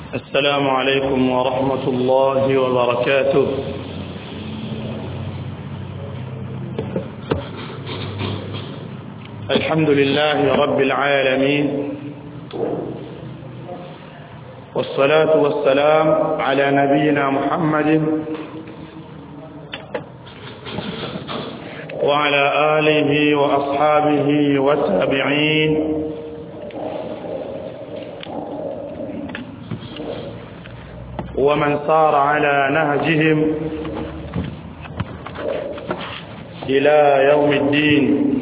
السلام عليكم ورحمة الله وبركاته. الحمد لله رب العالمين، والصلاة والسلام على نبينا محمد وعلى آله وأصحابه والتابعين ومن صار على نهجهم إلى يوم الدين،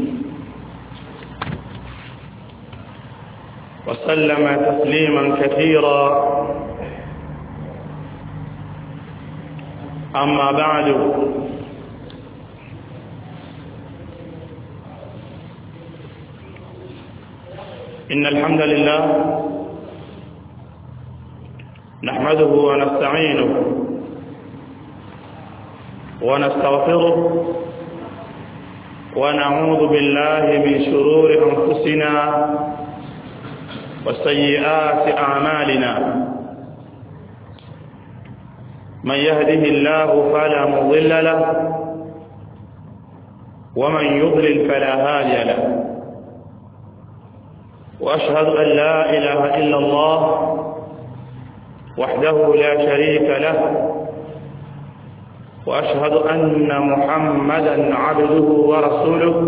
وسلم تسليما كثيرا. أما بعد، إن الحمد لله نحمده ونستعينه ونستغفره ونعوذ بالله من شرور أنفسنا وسيئات أعمالنا. من يهده الله فلا مضل له، ومن يضلل فلا هادي له. وأشهد أن لا إله إلا الله وحده لا شريك له، وأشهد أن محمدا عبده ورسوله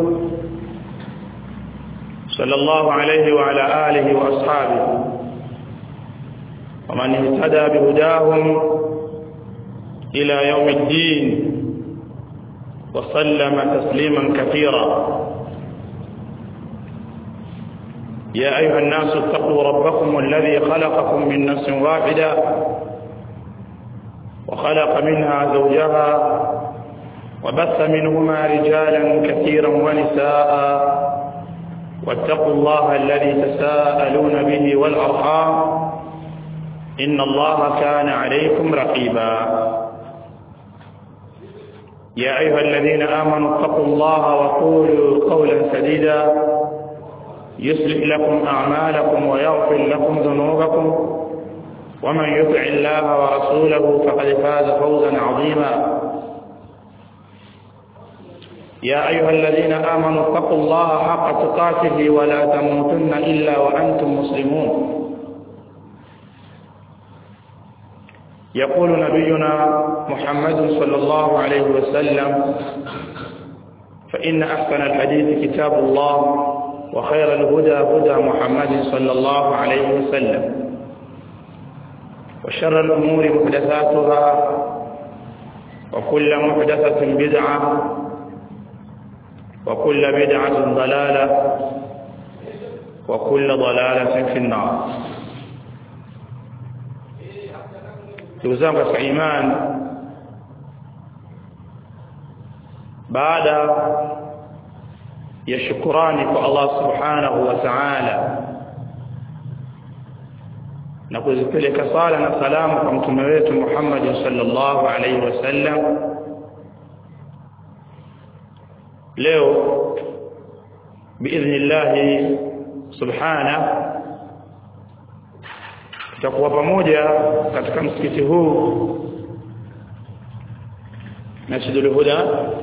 صلى الله عليه وعلى آله وأصحابه، ومن اهتدى بهداهم إلى يوم الدين، وسلم تسليما كثيرا. يا أيها الناس اتقوا ربكم الذي خلقكم من نفس واحدة، وخلق منها زوجها، وبث منهما رجالا كثيرا ونساء، واتقوا الله الذي تساءلون به والأرحام، إن الله كان عليكم رقيبا. يا أيها الذين آمنوا اتقوا الله وقولوا قولا سديدا يصلح لكم أعمالكم ويغفر لكم ذنوبكم، ومن يطع الله ورسوله فقد فاز فوزا عظيما. يا أيها الذين آمنوا اتقوا الله حق تقاته ولا تموتن إلا وأنتم مسلمون. يقول نبينا محمد صلى الله عليه وسلم: فإن أحسن الحديث كتاب الله، وخير الهدى هدى محمد صلى الله عليه وسلم، وشر الأمور محدثاتها، وكل محدثة بدعة، وكل بدعة ضلالة، وكل ضلالة في النار. تزام إيمان، بعد ya shukrani kwa Allah subhanahu wa ta'ala na kuzipeleka sala na salamu kwa mtume wetu Muhammad sallallahu alaihi wasallam, leo biidhnillah subhanahu tutakuwa pamoja katika msikiti huu Masjidul Huda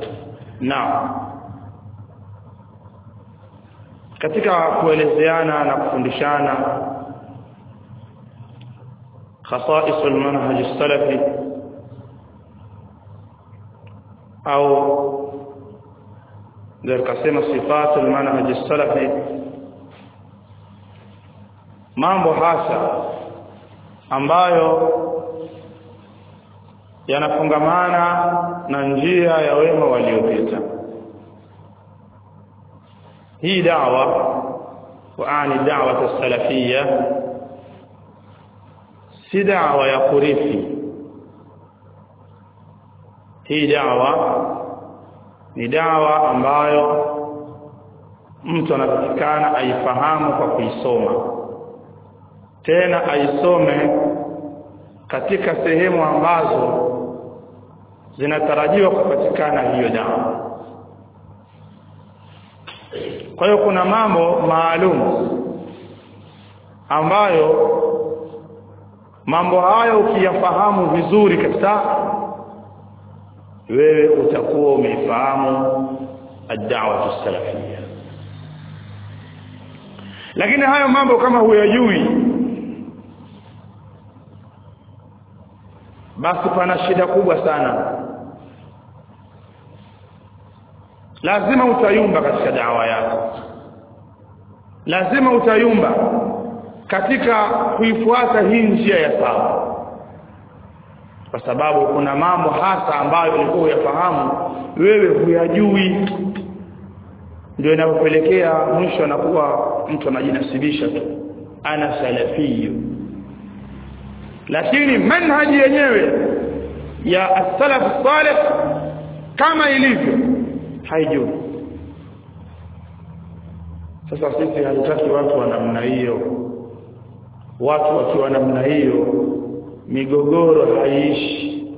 katika kuelezeana na kufundishana khasaisul manhaj as-salafi au ndio kasema sifatul manhaj as-salafi, mambo hasa ambayo yanafungamana na njia ya wema waliopita. hii da'wa waani da'wa as-salafiyya si da'wa ya kurithi. hii da'wa ni da'wa ambayo mtu anatakikana aifahamu kwa kuisoma, tena aisome katika sehemu ambazo zinatarajiwa kupatikana hiyo da'wa. Kwa hiyo kuna mambo maalum ambayo mambo haya ukiyafahamu vizuri kabisa, wewe utakuwa umefahamu ad-da'wa as-salafiyya. Lakini hayo mambo kama huyajui, basi pana shida kubwa sana. Lazima utayumba katika da'wa yako, lazima utayumba katika kuifuata hii njia ya sawa, kwa sababu kuna mambo hasa ambayo ulikuwa uyafahamu wewe huyajui, ndio inapelekea mwisho anakuwa mtu anajinasibisha tu, ana salafiyyu. Lakini manhaji yenyewe ya as-salaf salih kama ilivyo haijui. Sasa sisi hatutaki watu wa namna hiyo. Watu wakiwa namna hiyo, migogoro haiishi,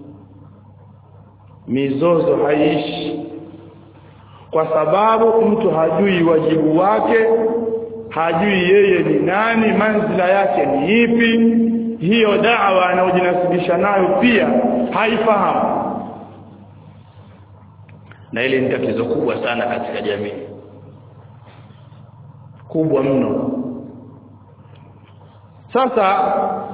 mizozo haiishi, kwa sababu mtu hajui wajibu wake, hajui yeye ni nani, manzila yake ni ipi, hiyo da'wa anayojinasibisha nayo pia haifahamu. Na ile ni tatizo kubwa sana katika jamii, kubwa mno. Sasa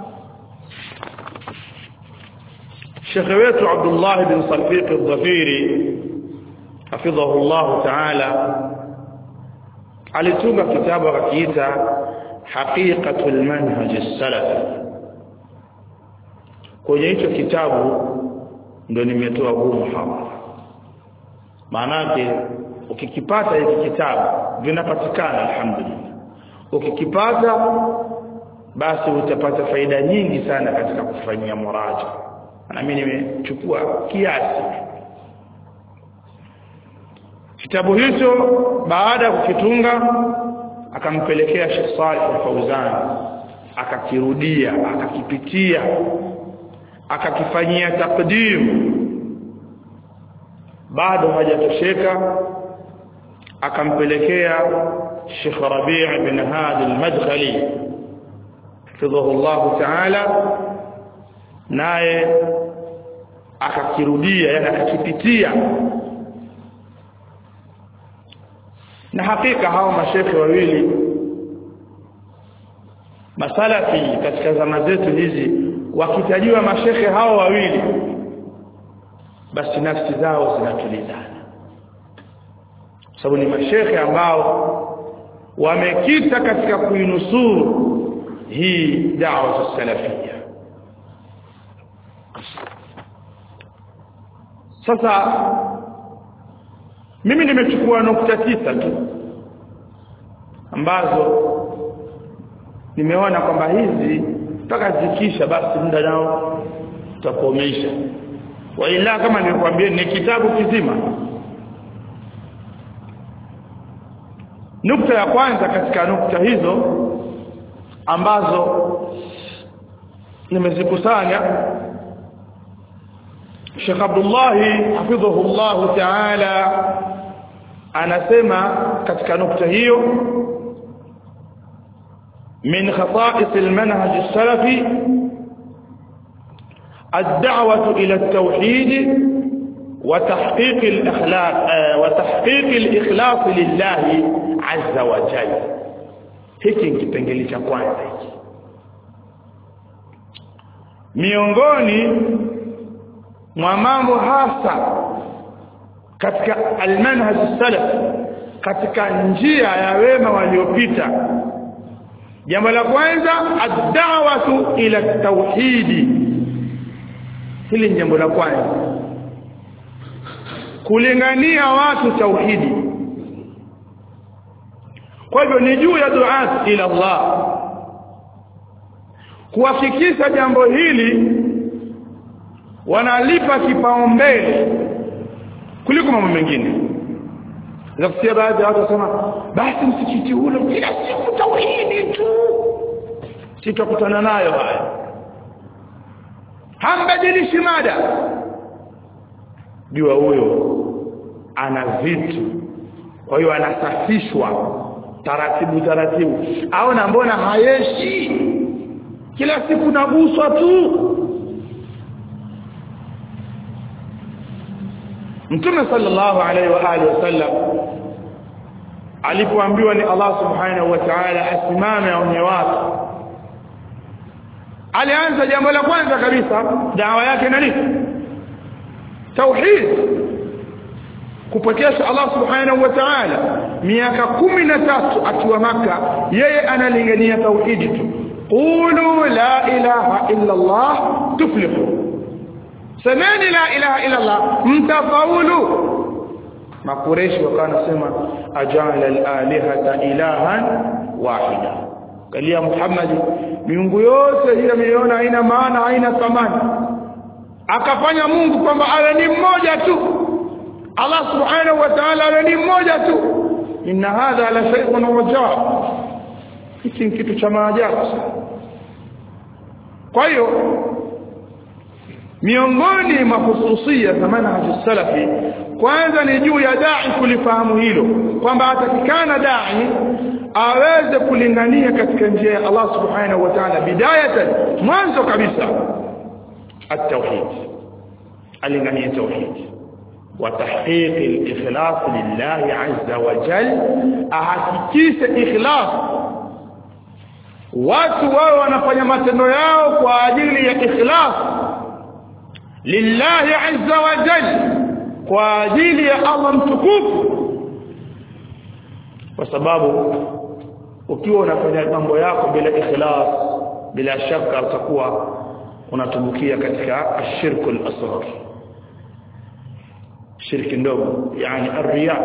Sheikh wetu Abdullah bin Salfiq al-Dhafiri hafidhahu Allah ta'ala alitunga kitabu akiita Haqiqatul Manhaj as-Salafi. Kwenye hicho kitabu ndio nimetoa huu muhadhara. Maana yake ukikipata hiki kitabu vinapatikana alhamdulillah. Ukikipata basi utapata faida nyingi sana katika kufanyia muraja. Na mimi nimechukua kiasi. Kitabu hicho baada ya kukitunga akampelekea Sheikh Saleh Al-Fauzan, akakirudia, akakipitia, akakifanyia takdim. Bado hajatosheka, akampelekea Sheikh Rabi' bin Hadi Al-Madkhali hafidhahu Allah ta'ala, naye akakirudia, yani akakipitia. Na hakika hao mashekhe wawili masalafi katika zama zetu hizi, wakitajiwa mashekhe hao wawili, basi nafsi zao zinatulizana, sababu ni mashekhe ambao wamekita katika kuinusuru hii da'wa salafia. Sasa mimi nimechukua nukta 9 tu ambazo nimeona kwamba hizi mpaka zikisha basi muda nao tutakomesha. Wa ila kama nilikwambia ni kitabu kizima. Nukta ya kwanza katika nukta hizo ambazo nimezikusanya, Sheikh Abdullah hafidhahu Allah ta'ala anasema katika nukta hiyo, min khata'is al-manhaj as-salafi ad-da'wah ila at-tauhid wa tahqiq al-akhlaq wa tahqiq al-ikhlas lillah 'azza wa jalla. Hiki ni kipengele cha kwanza hiki. Miongoni mwa mambo hasa katika al-manhaj as-salaf, katika njia ya wema waliopita, jambo la kwanza ad-da'watu ila at-tauhid. Hili ni jambo la kwanza, kulingania watu tauhidi. Kwa hivyo ni juu ya duat ila Allah kuhakikisha jambo hili wanalipa kipaumbele kuliko mambo mengine. Nasikia baadhi ya watu wasema basi msikiti ule kila siku tauhidi tu, sitakutana nayo haya, hambadilishi mada. Jua huyo ana vitu, kwa hiyo anasafishwa taratibu taratibu. Au na mbona hayeshi, kila siku naguswa tu. Mtume sallallahu alaihi wa alihi wasallam alipoambiwa ni Allah subhanahu wa ta'ala asimame aonye watu, alianza jambo la kwanza kabisa da'wa yake nani? Tauhid, kupokesha Allah subhanahu wa ta'ala. Miaka 13 akiwa Maka, yeye analingania tauhidi tu. Qulu la ilaha illa Allah tuflihu, semeni la ilaha illa Allah mtafaulu. Makureshi wakanasema ajala al-alihata ilahan wahida, kalia Muhammad miungu yote hii ameona haina maana, haina thamani, akafanya Mungu kwamba awe ni mmoja tu. Allah subhanahu wa ta'ala awe ni mmoja tu. Inna hadha la shay'un wajab, hiki kitu cha maajabu. Kwa hiyo miongoni mwa hususia za manhaj salafi, kwanza ni juu ya dai kulifahamu hilo kwamba atakikana dai aweze kulingania katika njia ya Allah subhanahu wa ta'ala bidayatan, mwanzo kabisa at-tauhid, alingania tauhid wa tahqiq al-ikhlas lillahi azza wa jalla, ahakikishe ikhlas, watu wao wanafanya matendo yao kwa ajili ya ikhlas lillahi azza wa jalla, kwa ajili ya Allah mtukufu. Kwa sababu ukiwa unafanya mambo yako bila ikhlas, bila shaka utakuwa unatumbukia katika ashirku al-asghar, shirki ndogo, yani ar-riya.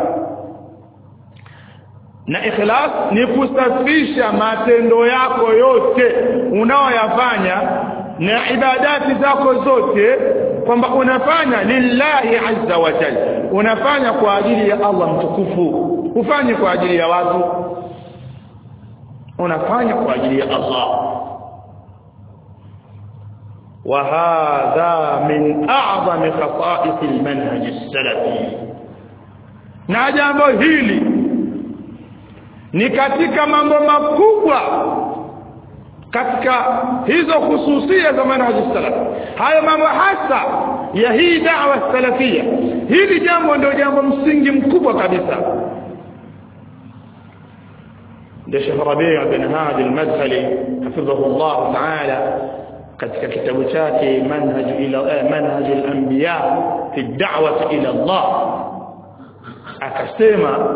Na ikhlas ni kusafisha matendo yako yote unaoyafanya na ibadati zako zote, kwamba unafanya lillahi azza wa jalla, unafanya kwa ajili ya Allah mtukufu, ufanye kwa ajili ya watu, unafanya kwa ajili ya Allah. Wa hadha min a'zami khasa'is al-manhaj as-salafi, na jambo hili ni katika mambo makubwa katika hizo hususia za manhaj as-salaf. Hayo mambo hasa ya hii da'wa salafia, hili jambo ndio jambo msingi mkubwa kabisa. ndio Sheikh Rabi' bin Hadi al-Madkhali hafidhahu Allah ta'ala katika kitabu chake manhaj al-anbiya fi ad-da'wah ila Allah akasema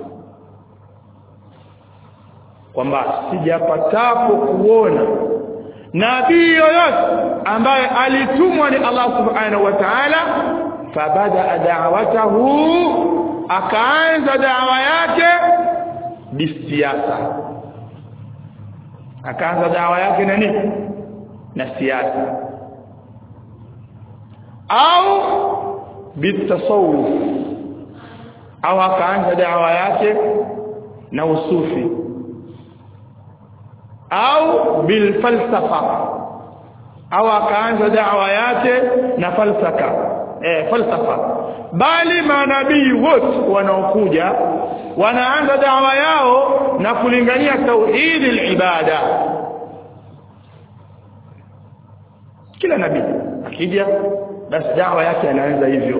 kwamba sijapatapo kuona nabii yoyote ambaye alitumwa ni Allah subhanahu wa ta'ala fabada da'watahu, akaanza da'wa yake bisiasa, akaanza da'wa yake na nini? Na siasa, au bitasawuf, au akaanza da'wa yake na usufi, au bil falsafa, au akaanza da'wa yake na falsafa. Bali manabii wote wanaokuja wanaanza da'wa yao na kulingania tauhid al-ibada. Kila nabii akija basi da'wa yake anaanza hivyo.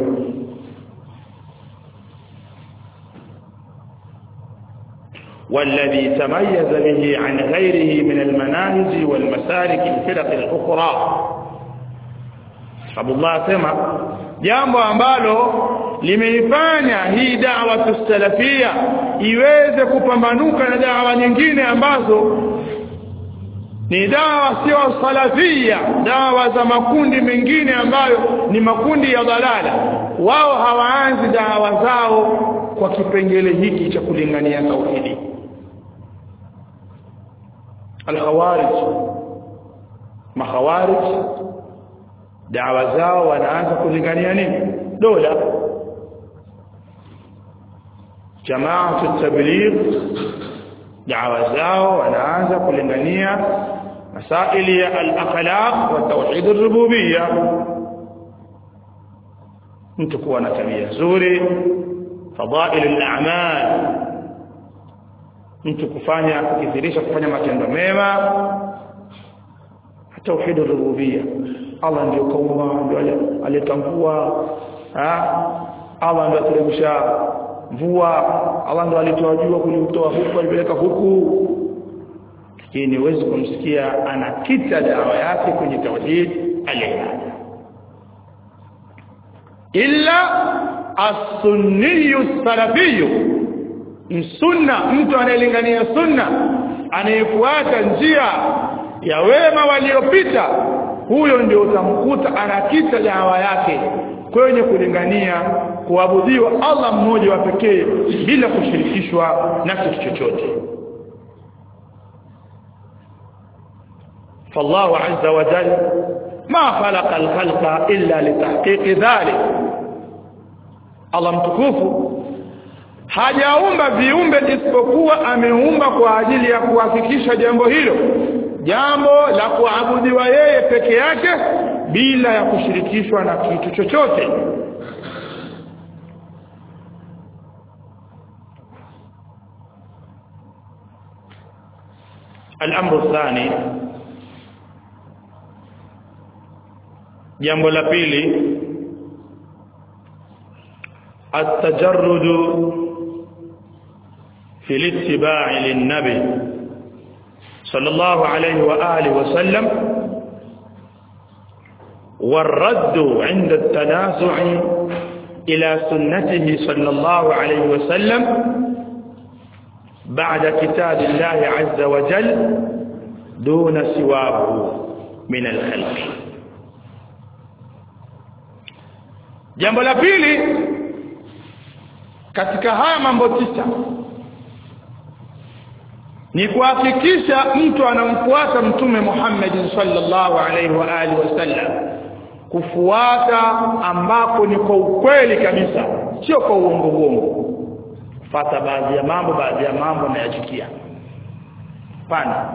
والذي تميز به عن غيره من المناهج والمسالك الفرق الأخرى. Abu Allah sema jambo ambalo limeifanya hii da'wa salafia iweze kupambanuka na da'wa nyingine ambazo ni da'wa sio salafia, da'wa za makundi mengine ambayo ni makundi ya dalala. Wao hawaanzi da'wa zao kwa kipengele hiki cha kulingania tauhidi. Al-Khawarij, makhawarij, da'wa zao wanaanza kulingania nini? Dola. Jamaatu at-tabligh, da'wa zao wanaanza kulingania masaili ya al-akhlaq wa tauhid ar-rububiyyah, mtu kuwa na tabia nzuri, fadail al-a'mal, mtu kufanya kukithirisha kufanya matendo mema, tauhid ar-rububiyya. Allah ndio kaumba, ndio alitambua, Allah ndio ateremsha mvua, Allah ndio alitoa jua kulitoa huku alipeleka huku. Hii ni uwezo kumsikia anakita dawa yake kwenye tauhid al-ibada. Illa as-sunniyyu as-salafiyyu, sunna, mtu anayelingania sunna, anayefuata njia ya wema waliopita, huyo ndio utamkuta anakita dawa yake kwenye kulingania kuabudiwa Allah mmoja wa pekee bila kushirikishwa na kitu chochote. فالله عز وجل ما خلق الخلق إلا لتحقيق ذلك. Allah mtukufu hajaumba viumbe isipokuwa ameumba kwa ajili ya kuhakikisha jambo hilo, jambo la kuabudiwa yeye peke yake bila ya kushirikishwa na kitu chochote. الأمر الثاني, jambo la pili, التجرد في الاتباع للنبي صلى الله عليه وآله وسلم والرد عند التنازع إلى سنته صلى الله عليه وسلم بعد كتاب الله عز وجل دون سواه من الخلق. jambo la pili katika haya mambo tisa ni kuhakikisha mtu anamfuata mtume Muhammad sallallahu alaihi wa alihi wasallam, kufuata ambako ni kwa ukweli kabisa, sio kwa uongo. Fuata baadhi ya mambo na yachukia. Pana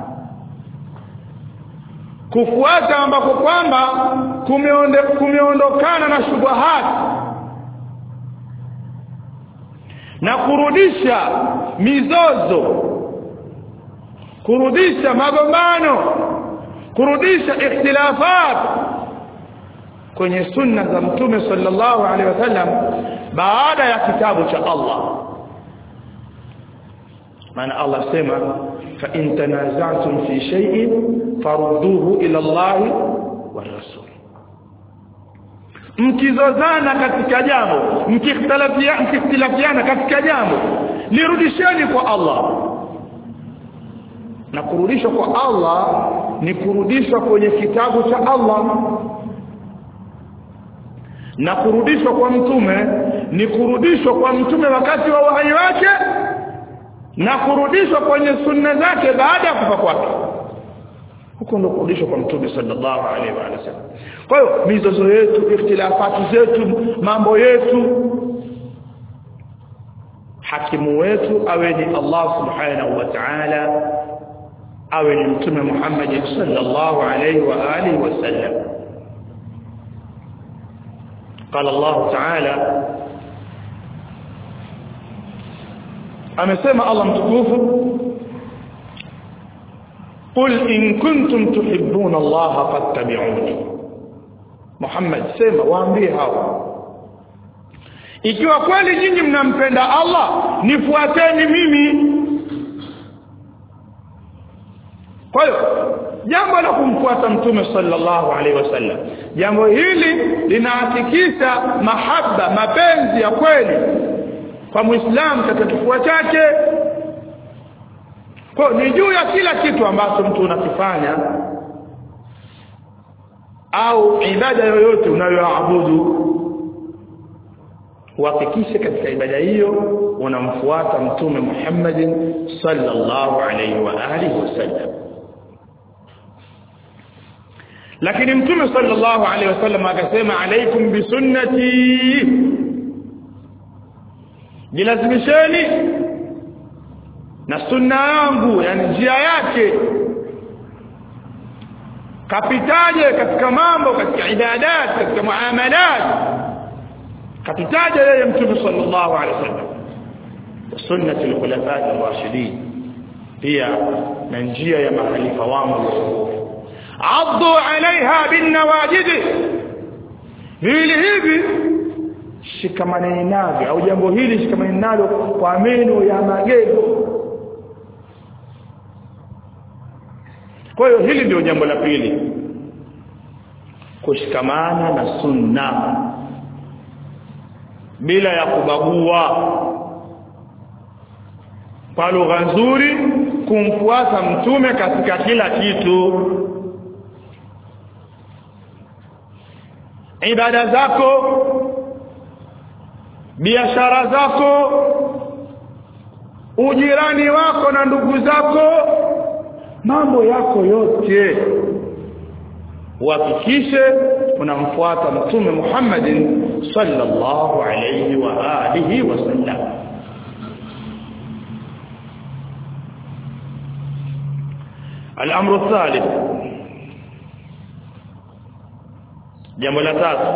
kufuata ambako kwamba kumeondokana na shubahati na kurudisha mizozo, kurudisha magombano, kurudisha ikhtilafat kwenye sunna za mtume sallallahu alaihi wasallam baada ya kitabu cha Allah. maana Allah sema fa in tanaza'tum fi shay'in farudduhu ila Allah wa rasul. Mkizozana katika jambo, mkikhtilafiana katika jambo, lirudisheni kwa Allah. Na kurudishwa kwa Allah ni kurudishwa kwenye kitabu cha Allah, na kurudishwa kwa mtume ni kurudishwa kwa mtume wakati wa uhai wake, na kurudishwa kwenye sunna zake baada ya kufa kwake. Huko ndo kurudishwa kwa mtume sallallahu alaihi wa sallam. Kwa hiyo mizozo yetu, ikhtilafati zetu, mambo yetu, hakimu wetu awe ni Allah subhanahu wa ta'ala, awe ni mtume Muhammad sallallahu alaihi wa alihi wasallam. قال الله تعالى, amesema Allah mtukufu, قل إن كنتم تحبون الله فاتبعوني. Muhammad sema, waambie hao, ikiwa kweli nyinyi mnampenda Allah, nifuateni mimi. Kwa hiyo jambo la kumfuata mtume sallallahu alaihi wasallam, jambo hili linahakikisha mahaba, mapenzi ya kweli kwa Muislamu katika kifua chake. Kwa ni juu ya kila kitu ambacho mtu unakifanya au ibada yoyote unayoabudu, uhakikishe katika ibada hiyo unamfuata mtume Muhammad sallallahu alaihi wa alihi wasallam. Lakini mtume sallallahu alaihi wasallam akasema, alaikum bisunnati, jilazimisheni na sunna yangu, yani njia yake. Kapitaje katika mambo, katika ibadat, katika muamalat, kapitaje yeye mtume sallallahu alaihi wasallam sunnati al-khulafa ar-rashidin, pia na njia ya mahalifa wangu. addu alaiha bin nawajid, hivi shikamaneni navyo, au jambo hili shikamaneni nalo kwa meno ya magego. Kwa hiyo hili ndio jambo la pili, kushikamana na sunna bila ya kubagua, kwa lugha nzuri kumfuata mtume katika kila kitu. Ibada zako, biashara zako, ujirani wako na ndugu zako, mambo yako yote uhakikishe unamfuata mtume Muhammadin sallallahu alayhi wa alihi wasallam. الامر الثالث، jambo la tatu,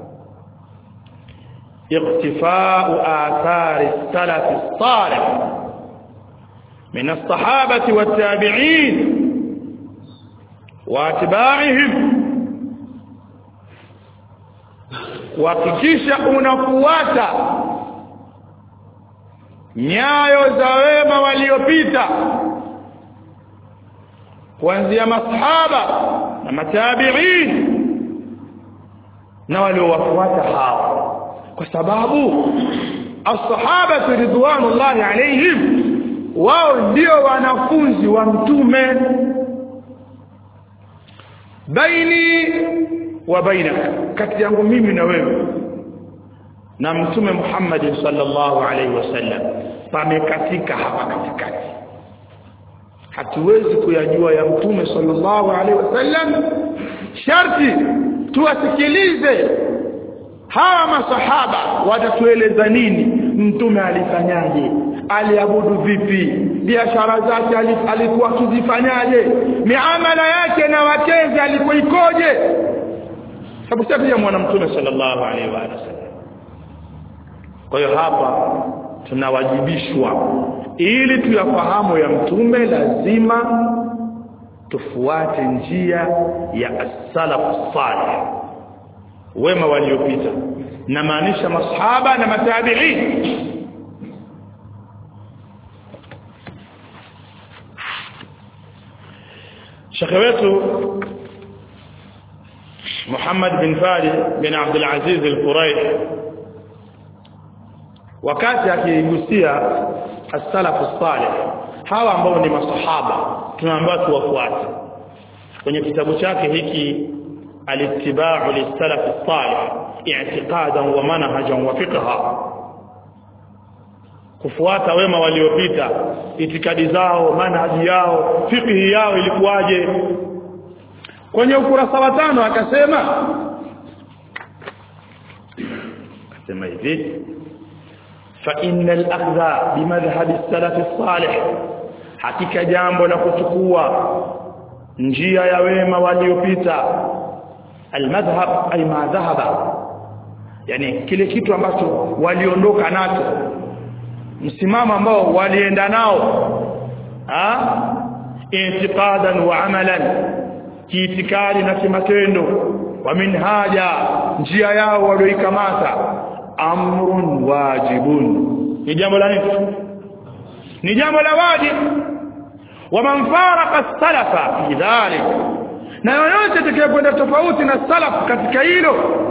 اقتفاء آثار السلف الصالح من الصحابة والتابعين واتباعهم، kuhakikisha unafuata nyayo za wema waliopita kuanzia masahaba na matabi'in na waliowafuata hao, kwa sababu as-sahaba ridwanullahi alayhim wao ndio wanafunzi wa mtume. Baini wa bainaka, kati yangu mimi na wewe na mtume Muhammad sallallahu alayhi wasallam pamekatika hapa katikati. Hatuwezi kuyajua ya mtume sallallahu alayhi wasallam, sharti tuwasikilize hawa masahaba watatueleza nini, mtume alifanyaje, aliabudu vipi, biashara zake alikuwa akizifanyaje, miamala yake na wateja alikuwa ikoje. Sababu sisi ya mwana mtume sallallahu alaihi wasallam. Kwa hiyo hapa tunawajibishwa ili tuyafahamu ya mtume, lazima tufuate njia ya as-salaf salih, wema waliopita, na maanisha masahaba na matabi'in. Sheikh wetu Muhammad bin Fadi bin Abdul Aziz al-Quraish wakati akigusia as-salaf as-salih, hawa ambao ni masahaba tunaambiwa tuwafuate, kwenye kitabu chake hiki al-ittiba'u lis-salaf as-salih i'tiqadan wa manhajan wa fiqha, kufuata wema waliopita, itikadi zao, manhaji yao, fiqhi yao ilikuwaje. Kwenye ukurasa wa 5 akasema hivi: fa innal akhdha bimadhhab as-salaf as-salih, hakika jambo la kuchukua njia ya wema waliopita, al-madhhab ay ma dhahaba, yani kile kitu ambacho waliondoka nacho, msimamo ambao walienda nao, intiqadan wa amalan, kiitikadi na kimatendo, wa minhaja, njia yao walioikamata, amrun wajibun, ni jambo la nini? Ni jambo la wajibu. Wa man faraqa as-salafa fi dhalik, na yoyote atakayekwenda tofauti na salaf katika hilo,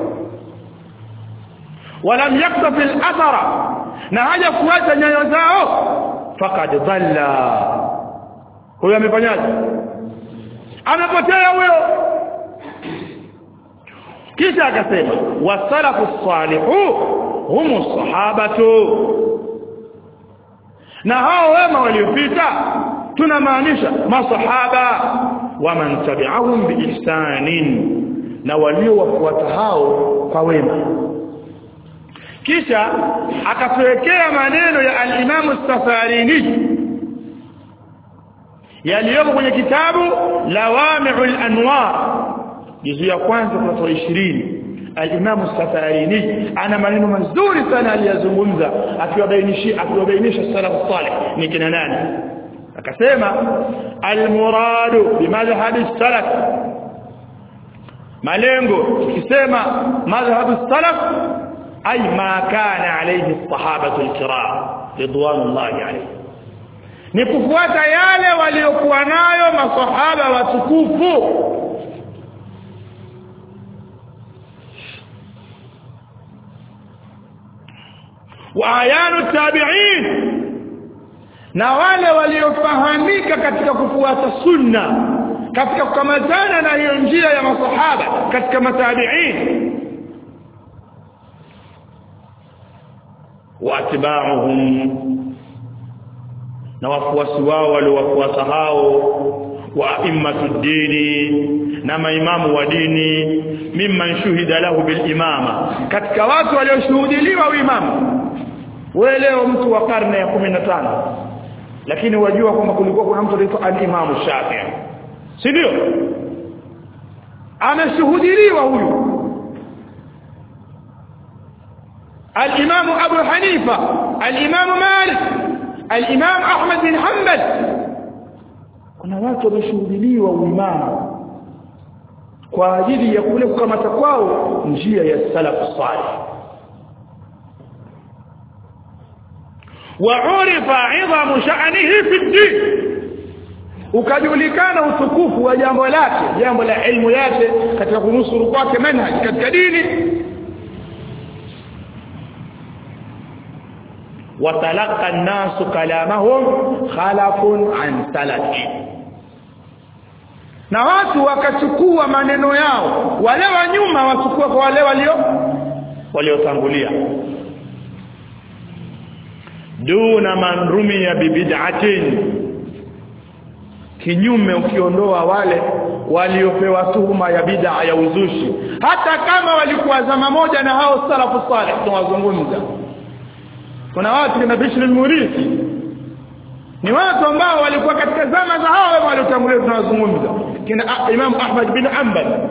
walam yaktafi al-athara, na haja kuacha nyayo zao, faqad dhalla, huyo amefanyaje? Amepotea huyo. Kisha akasema wasalafu as-salihu humu as-sahabatu, na hao wema waliopita tunamaanisha masahaba, wa man tabi'ahum biihsanin, na waliowafuata hao kwa wema. Kisha akatuwekea maneno ya al-Imam as-Safarini yaliyopo kwenye kitabu Lawami'ul Anwar, juzu ya kwanza kwa 20. Al-Imam as-Safarini ana maneno mazuri sana aliyazungumza akiwabainisha salaf salih ni kina nani. Akasema al-muradu bimadhhab as-salaf malengo tukisema madhhabu salaf ay ma kana alayhi as-sahabatu al-kiram ridwanullahi alayhi ni kufuata yale waliokuwa nayo masahaba watukufu wa ayanu tabi'in na wale waliofahamika katika kufuata sunna katika kukamatana na hiyo njia ya masahaba katika matabi'in wa atba'uhum na wafuasi wao waliowafuata hao wa immatud dini na maimamu wa dini mimman shuhida lahu bil imama katika watu walioshuhudiliwa uimamu wewe leo mtu wa karne ya 15 lakini wajua kwamba kulikuwa kuna mtu anaitwa al-Imam Shafi'i si ndio ameshuhudiliwa huyu al-Imam Abu Hanifa al-Imam Malik al-Imam Ahmad bin Hanbal kuna watu wameshuhudiliwa uimamu kwa ajili ya kule kukamata kwao njia ya salaf salih وعرف عظم شأنه في الدين ukajulikana utukufu wa jambo lake jambo la ilmu yake katika kunusuru kwake manhaj katika dini watalaqa an-nas kalamahum khalafun an salafi na watu wakachukua maneno yao wale wa nyuma wachukua kwa wale waliotangulia duna man rumiya bibid'atin kinyume ukiondoa wale waliopewa tuhuma ya bid'a ya uzushi hata kama walikuwa zama moja na hao salafu salih tunawazungumza kuna watu kama Bishr al-Murisi ni watu ambao walikuwa katika zama za hao waliotangulia tunawazungumza kina Imam Ahmad bin Hanbal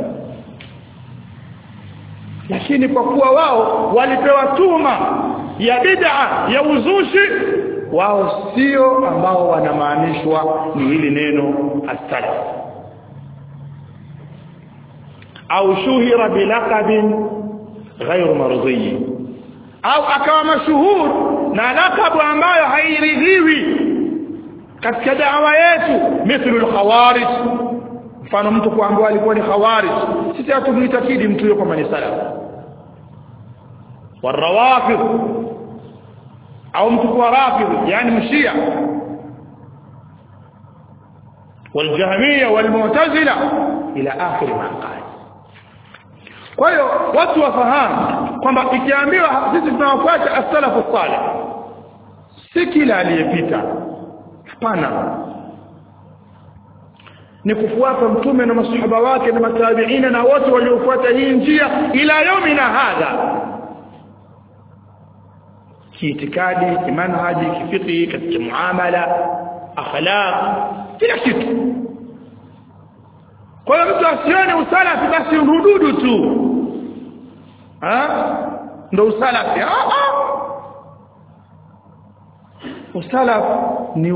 lakini kwa kuwa wao walipewa tuhuma ya bid'a ya uzushi wao sio ambao wanamaanishwa ni hili neno as-salaf au shuhira bilaqabin ghayr marzi au akawa mashuhur na laqabu ambayo hairidhiwi katika da'wa yetu mithlu al-khawarij mfano mtu kuambiwa alikuwa ni khawarij sisi hatumitakidi mtu yuko kama ni salaf والروافض au mtu kwa rafidh yani mshia والجهميه والمعتزله الى اخر ما قال kwa hiyo watu wafahamu kwamba ikiambiwa sisi tunawafuata as-salafu salih si kila aliyepita hapana ni kufuata mtume na masahaba wake na matabiina na wote waliofuata hii njia ila yaumina hadha kiitikadi kimanhaji kifiqhi katika muamala akhlaq kila kitu kwa hiyo mtu asione usalafi basi urududu tu ndo usalafi usalaf ni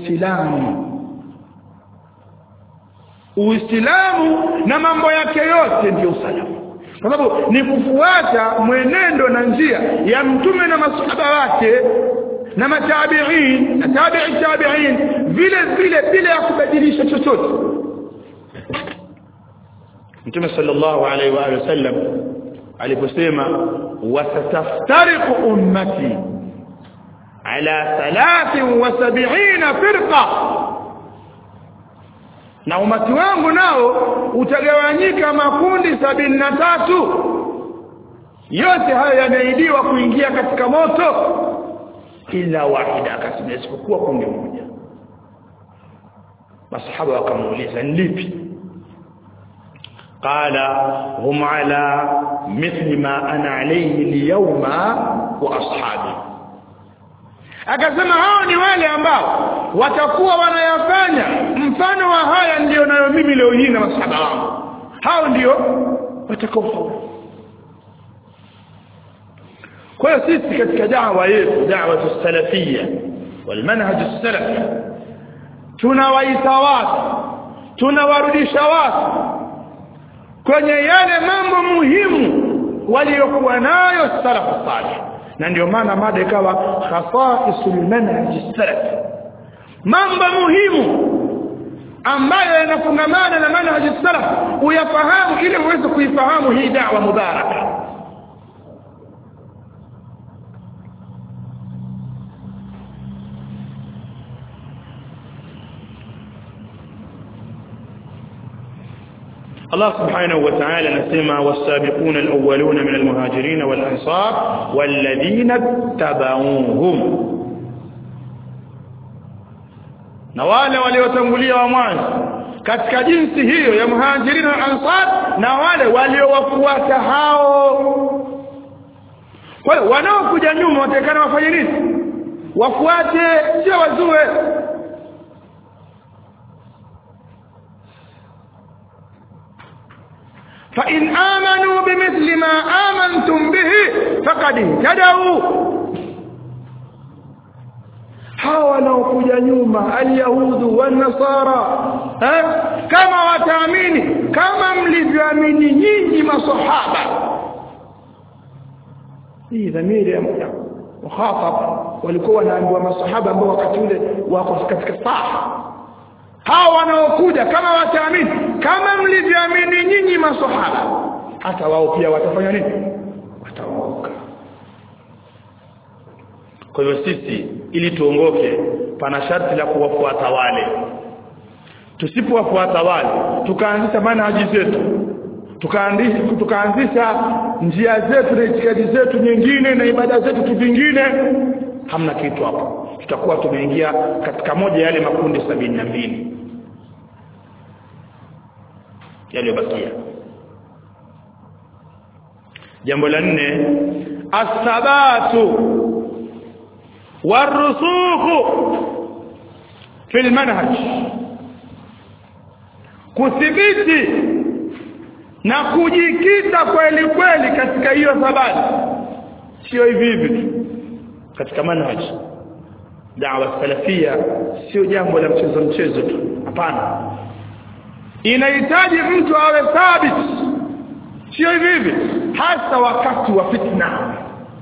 uislamu na mambo yake yote ndio usalafu kwa sababu ni kufuata mwenendo na njia ya mtume na masahaba wake na matabi'in na tabi'in vile bila kubadilisha chochote mtume sallallahu alaihi wa sallam aliposema wasataftariqu ummati ala 73 firqa na umati wangu nao utagawanyika makundi 73 yote hayo yanaidiwa kuingia katika moto ila wahida akasema isipokuwa kundi moja masahaba wakamuuliza lipi qala hum ala mithli ma ana alayhi al-yawma wa ashabi akasema hao ni wale ambao watakuwa wanayafanya mfano wa haya ndio nayo mimi leo hii na masahaba wangu hao ndio watakao kwa hiyo sisi katika da'wa yetu da'wa salafia wal manhaj as-salafi tunawaita watu tunawarudisha watu kwenye yale mambo muhimu waliokuwa nayo salafu salih. Na ndio maana mada ikawa khasaisul manhaj salaf, mambo muhimu ambayo yanafungamana na manhaj salaf uyafahamu ili uweze kuifahamu hii da'wa mubaraka. الله سبحانه وتعالى نسمع والسابقون الأولون من المهاجرين والأنصار والذين اتبعوهم، na wale waliotangulia wa mwanzo katika jinsi hiyo ya muhajirin na ansar, na wale waliowafuata hao. Kwa hiyo wanaokuja nyuma watakana wafanye nini? Wafuate, sio wazue. فإن آمنوا بمثل ما آمنتم به فقد اهتدوا. hawa wanaokuja nyuma alyahudu wan nasara, kama wataamini kama mlivyoamini nyinyi masahaba. Hii dhamiri ya mukhatab walikuwa wanaambiwa masahaba ambao wakati ule wako katika saha. hawa wanaokuja kama wataamini kama mlivyoamini nyinyi masahaba, hata wao pia watafanya nini? Wataongoka. Kwa hiyo sisi ili tuongoke pana sharti la kuwafuata wale. Tusipowafuata wale tukaanzisha manhaji zetu, tukaanzisha njia zetu na itikadi zetu nyingine na ibada zetu kivingine, hamna kitu hapo. Tutakuwa tumeingia katika moja yale makundi 72 yaliyobakia. Jambo la 4, as-sabatu warusukh fi al-manhaj, kuthibiti na kujikita kweli kweli katika hiyo sabati, sio hivi hivi katika manhaj. Da'wa salafia sio jambo la mchezo tu, hapana. Inahitaji mtu awe thabiti, sio hivi hivi, hasa wakati wa fitna.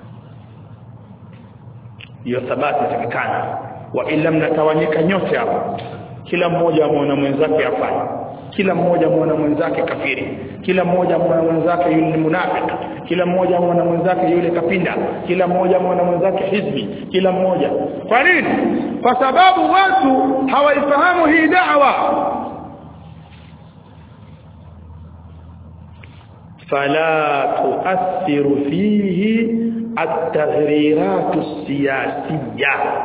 Hiyo thabati itakikana, wa ila mnatawanyika nyote hapa, kila mmoja muone mwenzake afanye, kila mmoja muone mwenzake kafiri, kila mmoja muone mwenzake yule munafiki, kila mmoja muone mwenzake yule kapinda, kila mmoja muone mwenzake hizbi, kila mmoja. Kwa nini? Kwa sababu watu hawaifahamu hii da'wa. fala tuathiru fihi at-taghrirat as-siyasiyya.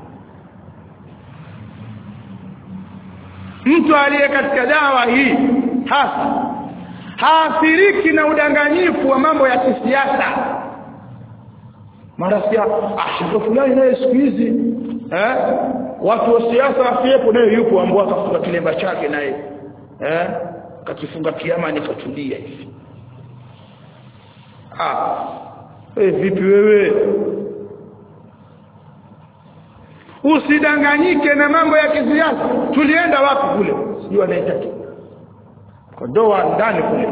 Mtu aliye katika dawa hii hasa haathiriki na udanganyifu wa mambo ya kisiasa. Mara siasa fulani naye siku hizi watu wa siasa afiepo naye yupo ambao akafunga kilemba chake naye kakifunga kiama nikatulia hivi. Vipi wewe? Usidanganyike na mambo ya kisiasa. Tulienda wapi kule? Sijui anaitaki kwa doa ndani kule.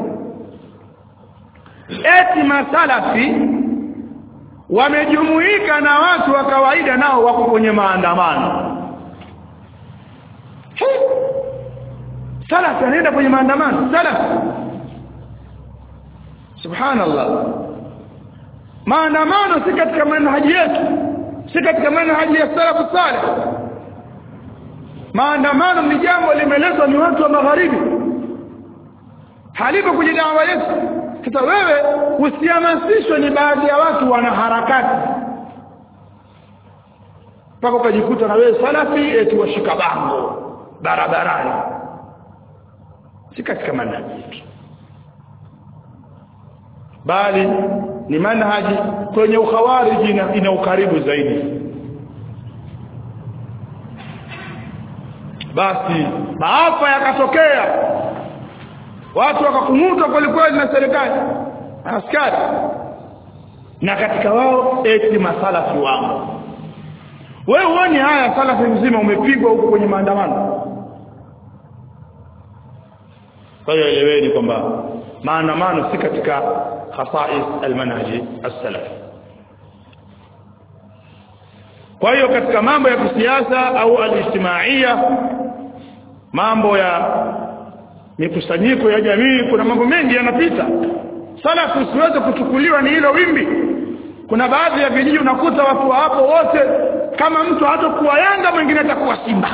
Eti masalafi wamejumuika na watu wa kawaida nao wako kwenye maandamano. Salafi anaenda kwenye maandamano? Salafi, subhanallah. Maandamano si katika manhaji yetu, si katika manhaji ya salafu salih. Maandamano ni jambo limeletwa ni watu wa magharibi, halipo kwenye dawa yetu. Sasa wewe usihamasishwe ni baadhi ya watu wana harakati mpaka ukajikuta na wewe salafi eti washika bango barabarani. Si katika manhaji yetu, bali ni manhaji kwenye ukhawariji ina ukaribu zaidi. Basi maafa yakatokea, watu wakakumuta kweli na serikali askari, na katika wao eti masalafi wao. Wewe uone haya, salafi mzima umepigwa huko kwenye maandamano. Kwa hiyo eleweni kwamba maandamano si katika khasais almanhaji as-salaf. Kwa hiyo katika mambo ya kisiasa au alijtimaia, mambo ya mikusanyiko ya jamii, kuna mambo mengi yanapita. Salafu usiweze kuchukuliwa ni hilo wimbi. Kuna baadhi ya vijiji unakuta watu hapo wote, kama mtu hatakuwa Yanga mwingine atakuwa Simba,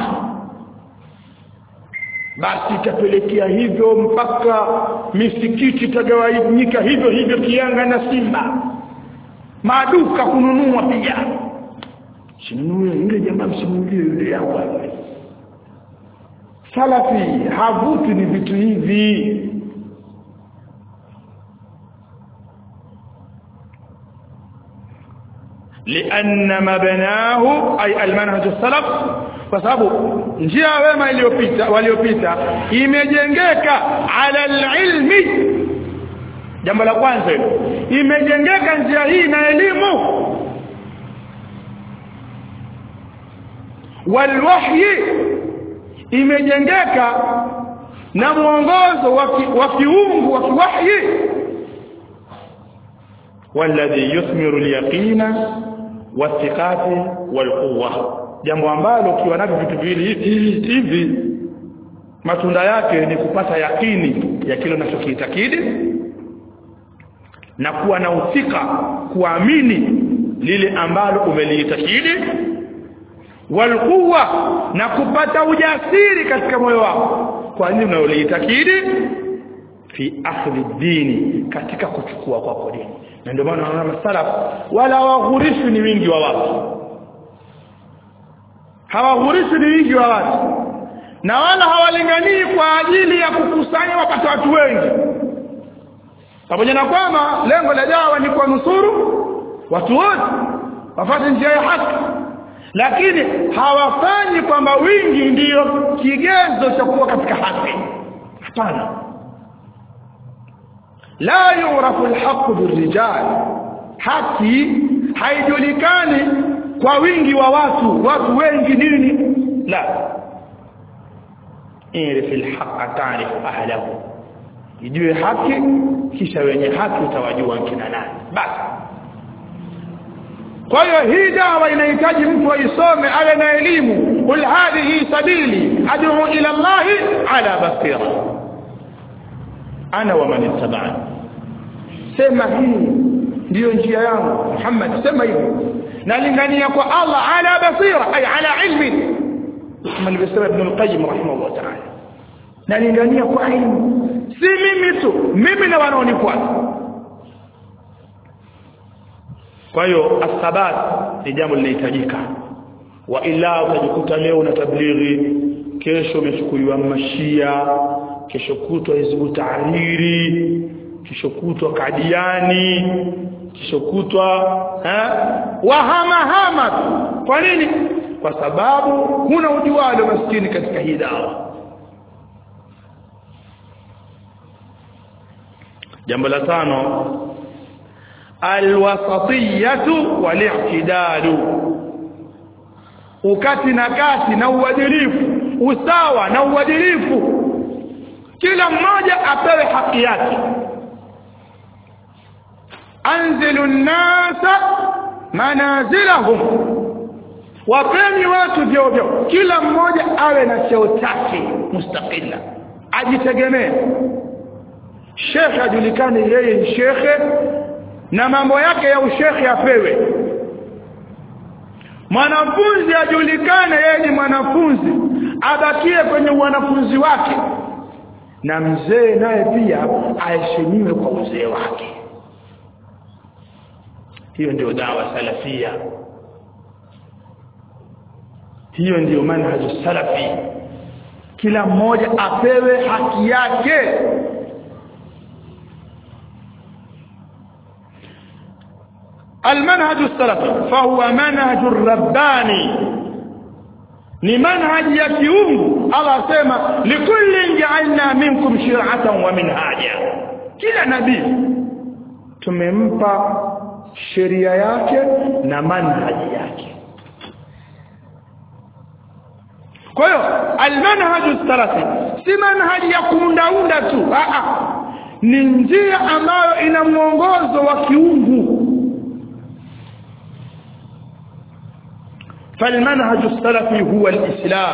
basi itapelekea hivyo mpaka misikiti itagawanyika hivyo hivyo, Kianga na Simba, maduka kununua pia. Sinunue yule jamaa, msimulie yule Yanga. Salafi havuti ni vitu hivi. لأن مبناه أي المنهج السلف، فسبب njia wema waliopita imejengeka ala alilmi. Jambo la kwanza, imejengeka njia hii na elimu, walwahyi, imejengeka na mwongozo wa kiungu wa kiwahyi, walladhi yuthmiru alyaqina wathiqati walquwwa. Jambo ambalo ukiwa navyo vitu viwili hivi, matunda yake ni kupata yakini ya kile unachokiitakidi na kuwa na uthika, kuamini lile ambalo umeliitakidi, walquwwa, na kupata ujasiri katika moyo wako kwa nini unaliitakidi, fi akhdhi dini, katika kuchukua kwako dini. Na ndio maana wanaona masalaf wala waghurishi ni wingi wa watu, hawaghurishi ni wingi wa watu, na wala hawalinganii kwa ajili ya kukusanya wakati watu wengi, pamoja na kwamba lengo la dawa ni kuwanusuru watu wote wafuate njia ya haki, lakini hawafanyi kwamba wingi ndiyo kigezo cha kuwa katika haki. Hapana, la yurafu alhaq birrijal, haki haijulikani kwa wingi wa watu wengi nini, la. Irif alhaq ta'rif ahlahu, ijue haki kisha wenye haki utawajua kina nani, basi. Kwa hiyo hii dawa inahitaji mtu aisome, awe na elimu. Qul hadhihi sabili ad'u ila Allah ala basira ana wa man ittaba'ani, sema hii ndio njia yangu Muhammad, sema hivyo, nalingania kwa Allah ala basira, ay ala ilmi, kama alivyosema Ibn al-Qayyim rahimahullah ta'ala, nalingania kwa ilmu, si mimi tu, mimi na wanaonifuata. Kwa hiyo athabat ni jambo linahitajika, wa ila utajikuta leo una tablighi, kesho umechukuliwa Mashia, kesho kutwa Hizbu Tahriri, kesho kutwa Kadiani, kesho kutwa wahama. Kwa nini? Kwa sababu huna ujualo maskini katika hii dawa. Jambo la tano, alwasatiyatu wali'tidalu, ukati na kati na uadilifu, usawa na uadilifu, kila mmoja apewe haki yake. Anzilu an-nasa manazilahum, wapeni watu vyovyo, kila mmoja awe na cheo chake mustaqilla, ajitegemee. Shekhe ajulikane yeye ni shekhe na mambo yake ya ushekhe apewe. Mwanafunzi ajulikane yeye ni mwanafunzi, abakie kwenye wanafunzi wake, na mzee naye pia aheshimiwe kwa uzee wake. Hiyo ndio dawa salafia, hiyo ndio manhaj salafi. Kila mmoja apewe haki yake. المنهج السلفي فهو منهج الرباني، ni manhaji ya kiungu. Allah asema likullin ja'alna minkum shir'atan wa minhaja, kila nabii tumempa sheria yake na manhaji yake. Kwa hiyo almanhaju salafi si manhaji ya kuundaunda tu, ni njia ambayo ina mwongozo wa kiungu. فالمنهج السلفي هو الإسلام.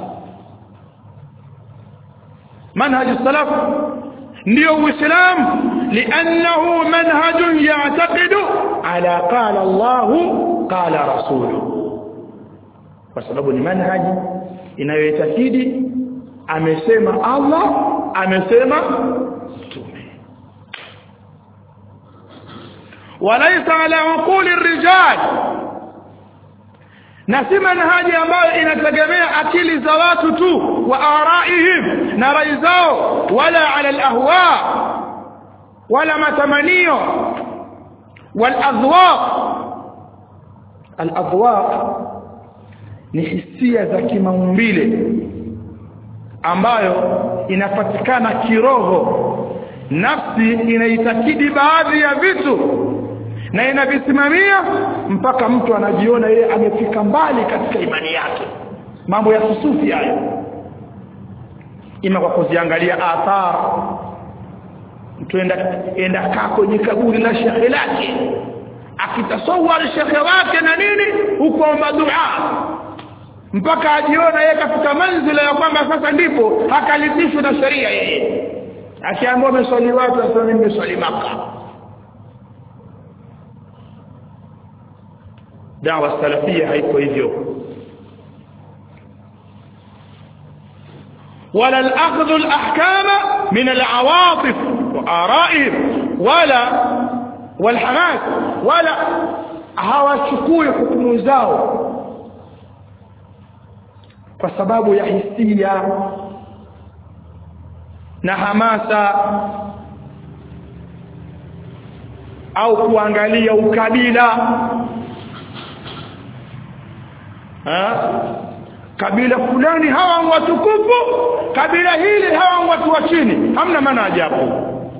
منهج السلف ndio Uislamu, لأنه منهج يعتقد على قال الله قال رسوله. kwa sababu ni manhaji inayoitakidi amesema Allah, amesema mtume. وليس على عقول الرجال, na si manhaji ambayo inategemea akili za watu tu wa araihim na rai zao, wala ala alahwa wala matamanio wal adwaq. Al adwaq ni hisia za kimaumbile ambayo inapatikana kiroho. Nafsi inaitakidi baadhi ya vitu na inavisimamia mpaka mtu anajiona yeye amefika mbali katika imani yake. Mambo ya kusufi hayo, ima kwa kuziangalia athar. Mtu enda kaa kwenye kaburi la shekhe lake, akitasawwar shekhe wake na nini huko dua, mpaka ajiona yeye kafika manzila ya kwamba sasa ndipo akalifishwa na sheria. Yeye akiambiwa umeswali watu asema mimi nimeswali Makkah. دعوة السلفية haiko hivyo. ولا الأخذ الأحكام من العواطف وآرائهم ولا والحماس، ولا hawachukui hukumu zao kwa sababu ya hisia na hamasa au kuangalia ukabila. Kabila fulani hawa watukufu, kabila hili hawa watu wa chini. Hamna maana ajabu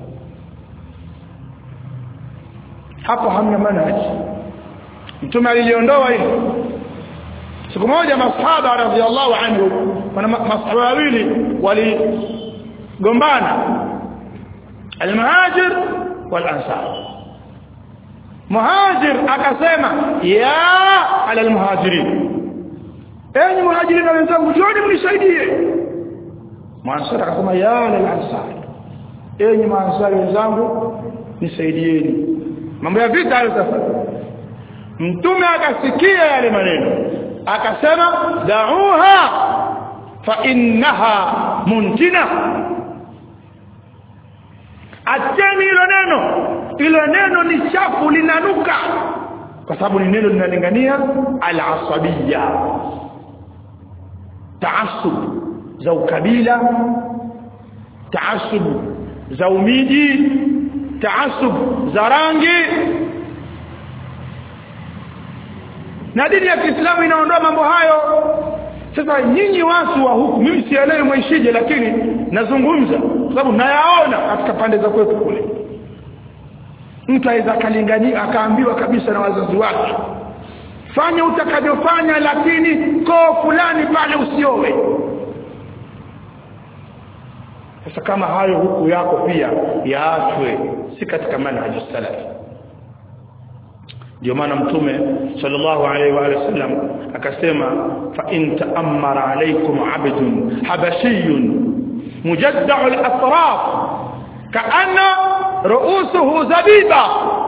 hapo, hamna maana. Mtume aliliondoa hili. Siku moja masahaba radhiallahu anhu, wana masahaba wawili waligombana, al-muhajir wal-ansar. Muhajir akasema ya ala al-muhajirin, enyi muhajirin na wenzangu njoni mnisaidie. Mwansari akasema ya ala al-ansar, enyi maansari wenzangu nisaidieni. Mambo ya vita hayo. Sasa Mtume akasikia yale maneno akasema da'uha fa innaha muntina, acheni hilo neno ni chafu, linanuka, kwa sababu ni neno linalingania al-asabiyya, taassub za ukabila, taassub za umiji, taassub za rangi. Na dini ya Kiislamu inaondoa mambo hayo. Sasa nyinyi watu wa huku, mimi sielewi mwaishije, lakini nazungumza kwa sababu nayaona katika pande za kwetu kule. Mtu aweza kalingania akaambiwa kabisa na wazazi wake, fanya utakavyofanya, lakini koo fulani pale usiowe. Sasa kama hayo huku yako pia yaachwe, si katika manhaj salaf. Ndio maana Mtume sallallahu alaihi wa sallam akasema fa in ta'ammara alaykum 'abdun habashiyyun mujadda'u al-atraf ka'anna ru'usuhu zabiba,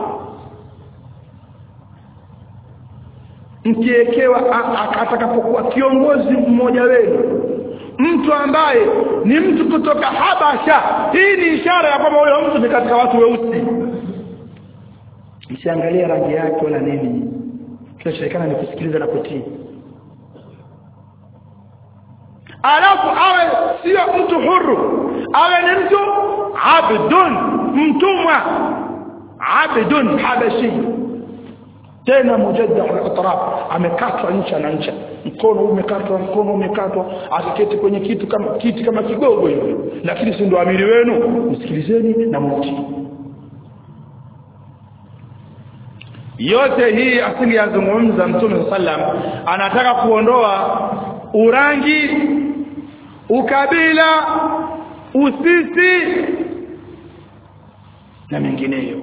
mkiekewa atakapokuwa kiongozi mmoja wenu, mtu ambaye ni mtu kutoka Habasha, hii ni ishara ya kwamba huyo mtu ni katika watu weusi. Msiangalie rangi yake wala nini, kinachoonekana ni kusikiliza na kutii. Alafu awe sio mtu huru, awe ni mtu abdun, mtumwa, abdun habashi, tena mujaddah al-atraf, amekatwa ncha na ncha, mkono umekatwa, mkono umekatwa, akiketi kwenye kitu kama kigogo hivi, lakini si ndo amiri wenu, msikilizeni na mtii. Yote hii asili yazungumza Mtume sallam, anataka kuondoa urangi, ukabila, usisi, na mengineyo.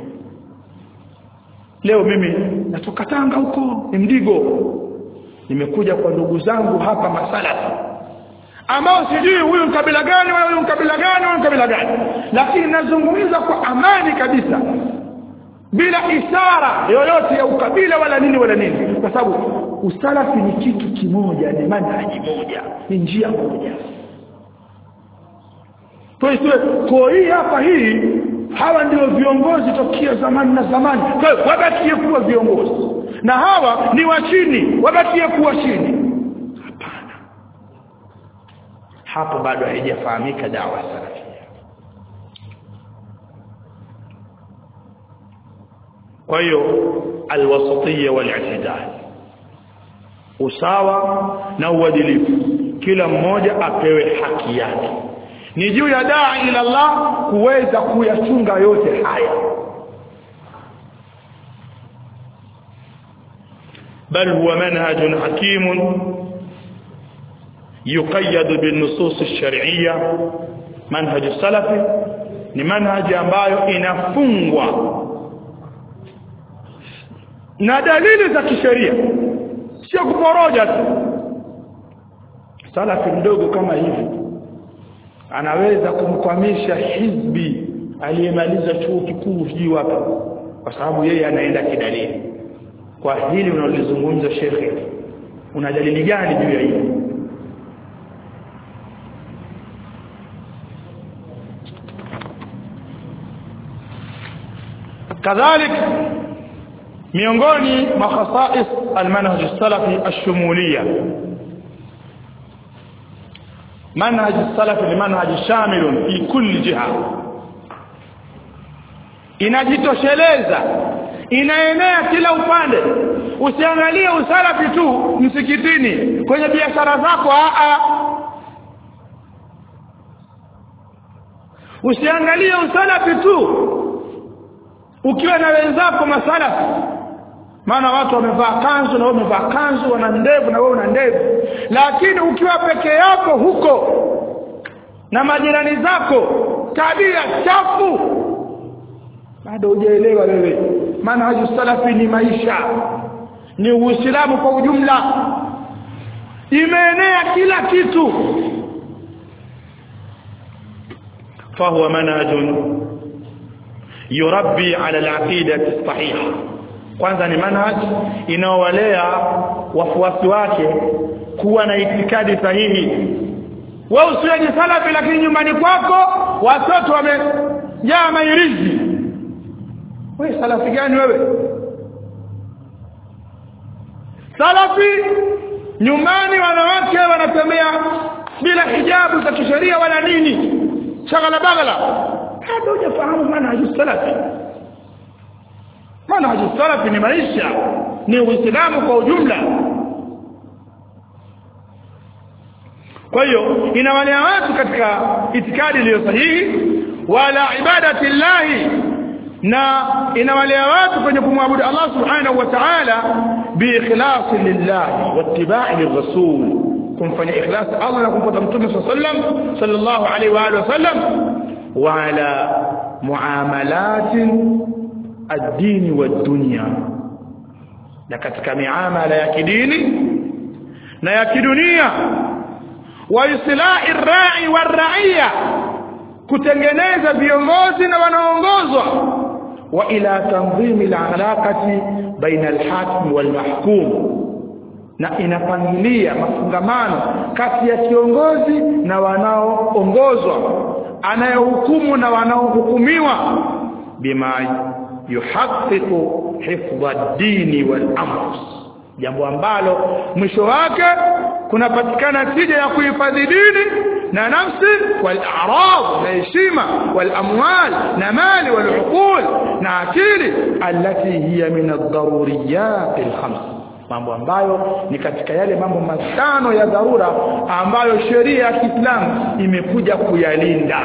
Leo mimi natoka Tanga huko ni Mdigo, nimekuja kwa ndugu zangu hapa masalafi ambao sijui huyu kabila gani wala huyu kabila gani wala kabila gani, lakini nazungumza kwa amani kabisa bila ishara yoyote ya ukabila wala nini, kwa sababu usalafi ni kitu kimoja, ni manhaji moja, ni njia moja. Kwa hiyo hapa hii hawa ndio viongozi tokea zamani na zamani, kwa hiyo wabakie kuwa viongozi na hawa ni wa chini wabakie kuwa chini. Hapana, hapo bado haijafahamika dawa salafia. Kwa hiyo alwasatiyya wal-i'tidal, usawa na uadilifu, kila mmoja apewe haki yake. Ni juu ya dai ila Allah kuweza kuyachunga yote haya. bal huwa manhajun hakimun yuqayyad bin nusus ash-shar'iyya. Manhaj salafi ni manhaji ambayo inafungwa na dalili za kisheria, sio kuporoja tu. Salafi mdogo kama hivi anaweza kumkwamisha hizbi aliyemaliza chuo kikuu sijui wapi, kwa sababu yeye anaenda kidalili. Kwa hili unalizungumza shekhe, una dalili gani juu ya hili? kadhalik miongoni mwa khasais almanhaj as-salafi ash-shumuliyya. manhaj as-salafi ni manhaj shamilun fi kulli jiha, inajitosheleza, inaenea kila upande. Usiangalie usalafi tu msikitini kwenye biashara zako, usiangalie usalafi tu ukiwa na wenzako masalafi. Maana watu wamevaa kanzu na wewe umevaa kanzu, wana ndevu na wewe una ndevu, lakini ukiwa peke yako huko na majirani zako tabia chafu, bado hujaelewa wewe. Manhaj salafi ni maisha, ni Uislamu kwa ujumla, imeenea kila kitu. fahuwa manhajun yurabbi ala al-aqidati as-sahiha. Kwanza ni manhaj inaowalea wafuasi wake kuwa na itikadi sahihi. Wewe usiwe ni salafi lakini nyumbani kwako watoto wamejaa mairizi, wewe salafi gani wewe? Salafi nyumbani wanawake wanatembea bila hijabu za kisheria wala nini, shagala bagala. Hado hujafahamu manhaj salafi. Manhaj salafi ni maisha, ni Uislamu kwa ujumla. Kwa hiyo inawalea watu katika itikadi iliyo sahihi, wala ibadati llahi, na inawalea watu kwenye kumwabudu Allah subhanahu wa ta'ala bi ikhlasi lillahi wa ittiba'i lirrasul, kumfanya ikhlas Allah na kumfuata Mtume sallallahu alaihi wa alihi wasallam, wa ala muamalatin ad-din wad-dunya, na katika miamala ya kidini na ya kidunia, wa islahi ar-ra'i war-ra'iyya, kutengeneza viongozi na wanaoongozwa, wa ila tanzimi al-alaqati baina al-hakim wal-mahkum, na inapangilia mafungamano kati ya kiongozi na wanaoongozwa, anayehukumu na wanaohukumiwa, bima yuhaqqiqu hifdha ad-dini wal-amr, jambo ambalo mwisho wake kunapatikana tija ya kuhifadhi dini na nafsi, wal-a'rad na heshima, wal-amwal na mali, wal-uqul na akili, allati hiya min ad-daruriyat al-khams, mambo ambayo ni katika yale mambo matano ya dharura ambayo sheria ya Kiislamu imekuja kuyalinda.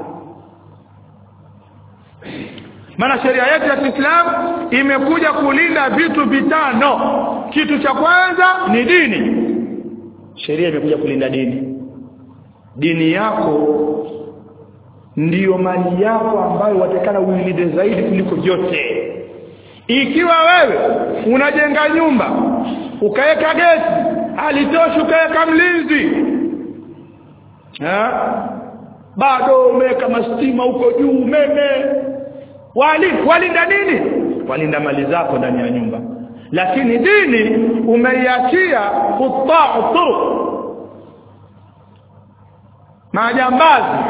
Maana sheria yetu ya Kiislamu imekuja kulinda vitu vitano. Kitu cha kwanza ni dini. Sheria imekuja kulinda dini. Dini yako ndiyo mali yako ambayo watakana uilinde zaidi kuliko yote. Ikiwa wewe unajenga nyumba ukaweka geti halitoshi ukaweka mlinzi, bado umeweka mastima huko juu, umeme, walinda nini? Walinda mali zako ndani ya nyumba. Lakini dini umeiachia kuta'u turuq, majambazi.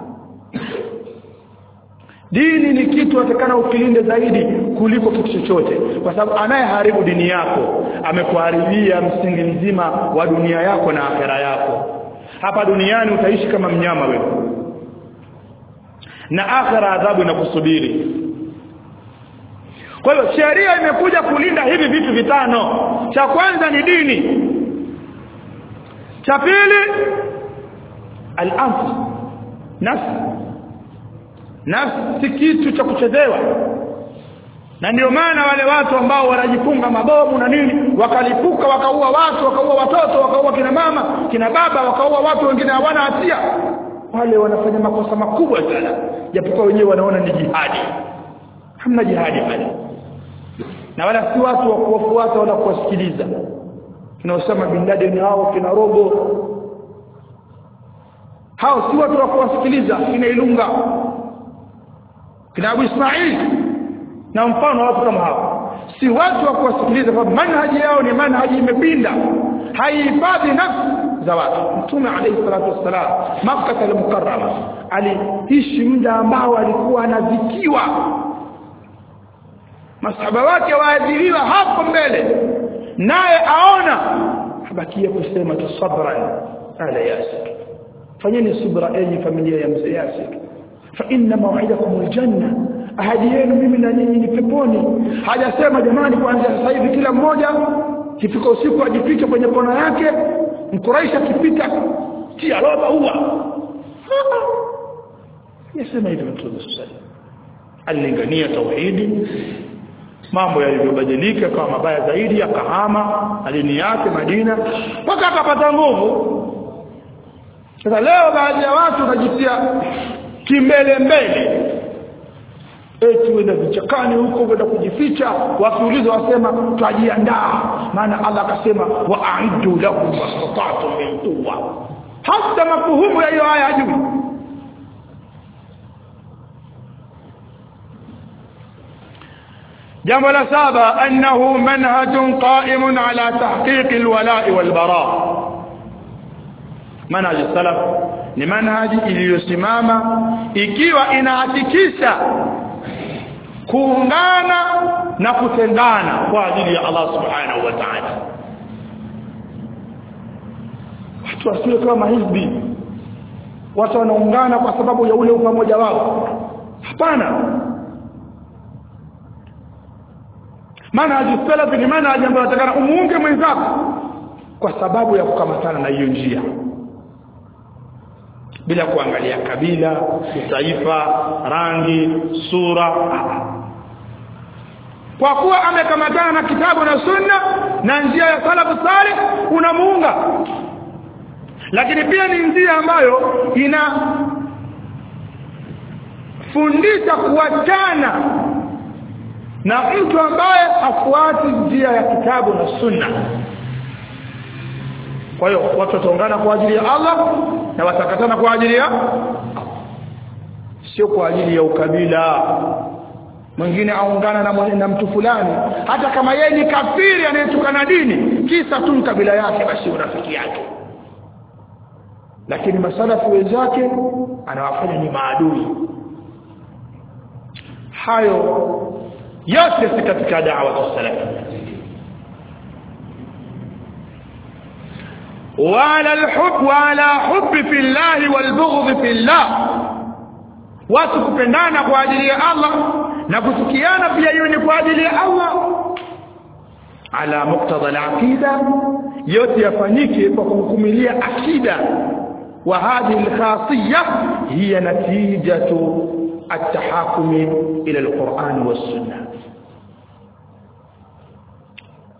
Dini ni kitu atakana ukilinde zaidi kuliko kitu chochote, kwa sababu anayeharibu dini yako amekuharibia msingi mzima wa dunia yako na akhera yako. Hapa duniani utaishi kama mnyama wewe, na akhera adhabu inakusubiri. Kwa hiyo sheria imekuja kulinda hivi vitu vitano. Cha kwanza ni dini, cha pili al-anfus, nafsi si kitu cha kuchezewa. Na ndio maana wale watu ambao wanajifunga mabomu na nini wakalipuka wakaua watu, wakaua watoto, wakaua kina mama, kina baba, wakaua watu wengine hawana hatia, wale wanafanya makosa makubwa sana, japokuwa wenyewe wanaona ni jihadi. Hamna jihadi pale. Na wala si watu wa kuwafuata wala kuwasikiliza. Kina Osama bin Laden hao, kina Robo, hao si watu wa kuwasikiliza. Kina Ilunga, kina Abu Ismail na mfano watu kama hao, si watu wa kuwasikiliza, kwa manhaji yao ni manhaji imepinda, haihifadhi nafsi za watu. Mtume alayhi salatu wassalam Makkah al-Mukarrama aliishi muda ambao alikuwa anazikiwa, masahaba wake waadhiriwa hapo mbele, naye aona habakia kusema tusabran ala Yasir, fanyeni subra enyi familia ya mzee Yasir, fa inna maw'idakum aljanna, ahadi yenu mimi na nyinyi ni peponi. Hajasema jamani kuanzia sasa hivi kila mmoja kifika usiku ajifiche kwenye kona yake, mkuraisha kipita tia roba huwa. Yasema hivi Mtume sallallahu alilingania tauhidi. Mambo yaliyobadilika kama mabaya zaidi, akahama alini yake Madina mpaka akapata nguvu. Sasa leo baadhi ya watu wanajitia kimbele mbele, eti wenda vichakani huko kwenda kujificha, wakiulizwa wasema tujiandaa, maana Allah akasema wa'iddu lahum mastata'tum min quwwa. Hata mafuhumu ya hiyo aya hajui. jambo la saba, annahu manhajun qa'imun ala tahqiq alwala'i walbara'. Manhaj salaf ni manhaji iliyosimama ikiwa inahakikisha kuungana na kutendana kwa ajili ya Allah subhanahu wa ta'ala. Watu wasio kama hizbi, watu wanaungana kwa sababu ya ule upamoja wao. Hapana. Manhaj salaf ni manhaj ambayo atakana umuunge mwenzako kwa sababu ya kukamatana na hiyo njia, bila kuangalia kabila, taifa, rangi, sura. Kwa kuwa amekamatana na kitabu na sunna na njia ya salafu salih, unamuunga. Lakini pia ni njia ambayo inafundisha kuachana na mtu ambaye hafuati njia ya kitabu na sunna. Kwa hiyo watu wataungana kwa ajili ya Allah na watakatana kwa ajili ya, sio kwa ajili ya ukabila. Mwingine aungana na mtu fulani hata kama yeye ni kafiri anayetukana dini, kisa tu kabila yake, basi urafiki yake. Lakini masalafu wenzake anawafanya ni maadui. Hayo yote si katika da'wa salaf. وعلى الحب وعلى حب في الله والبغض في الله. watu kupendana kwa ajili ya Allah na kuchukiana pia hiyo ni kwa ajili ya Allah. Ala muqtada al-aqida, yote yafanyike kwa kuhukumilia akida. Wa hadhihi al-khasiyya hiya natijatu at-tahakkum ila al-Qur'an was-sunnah.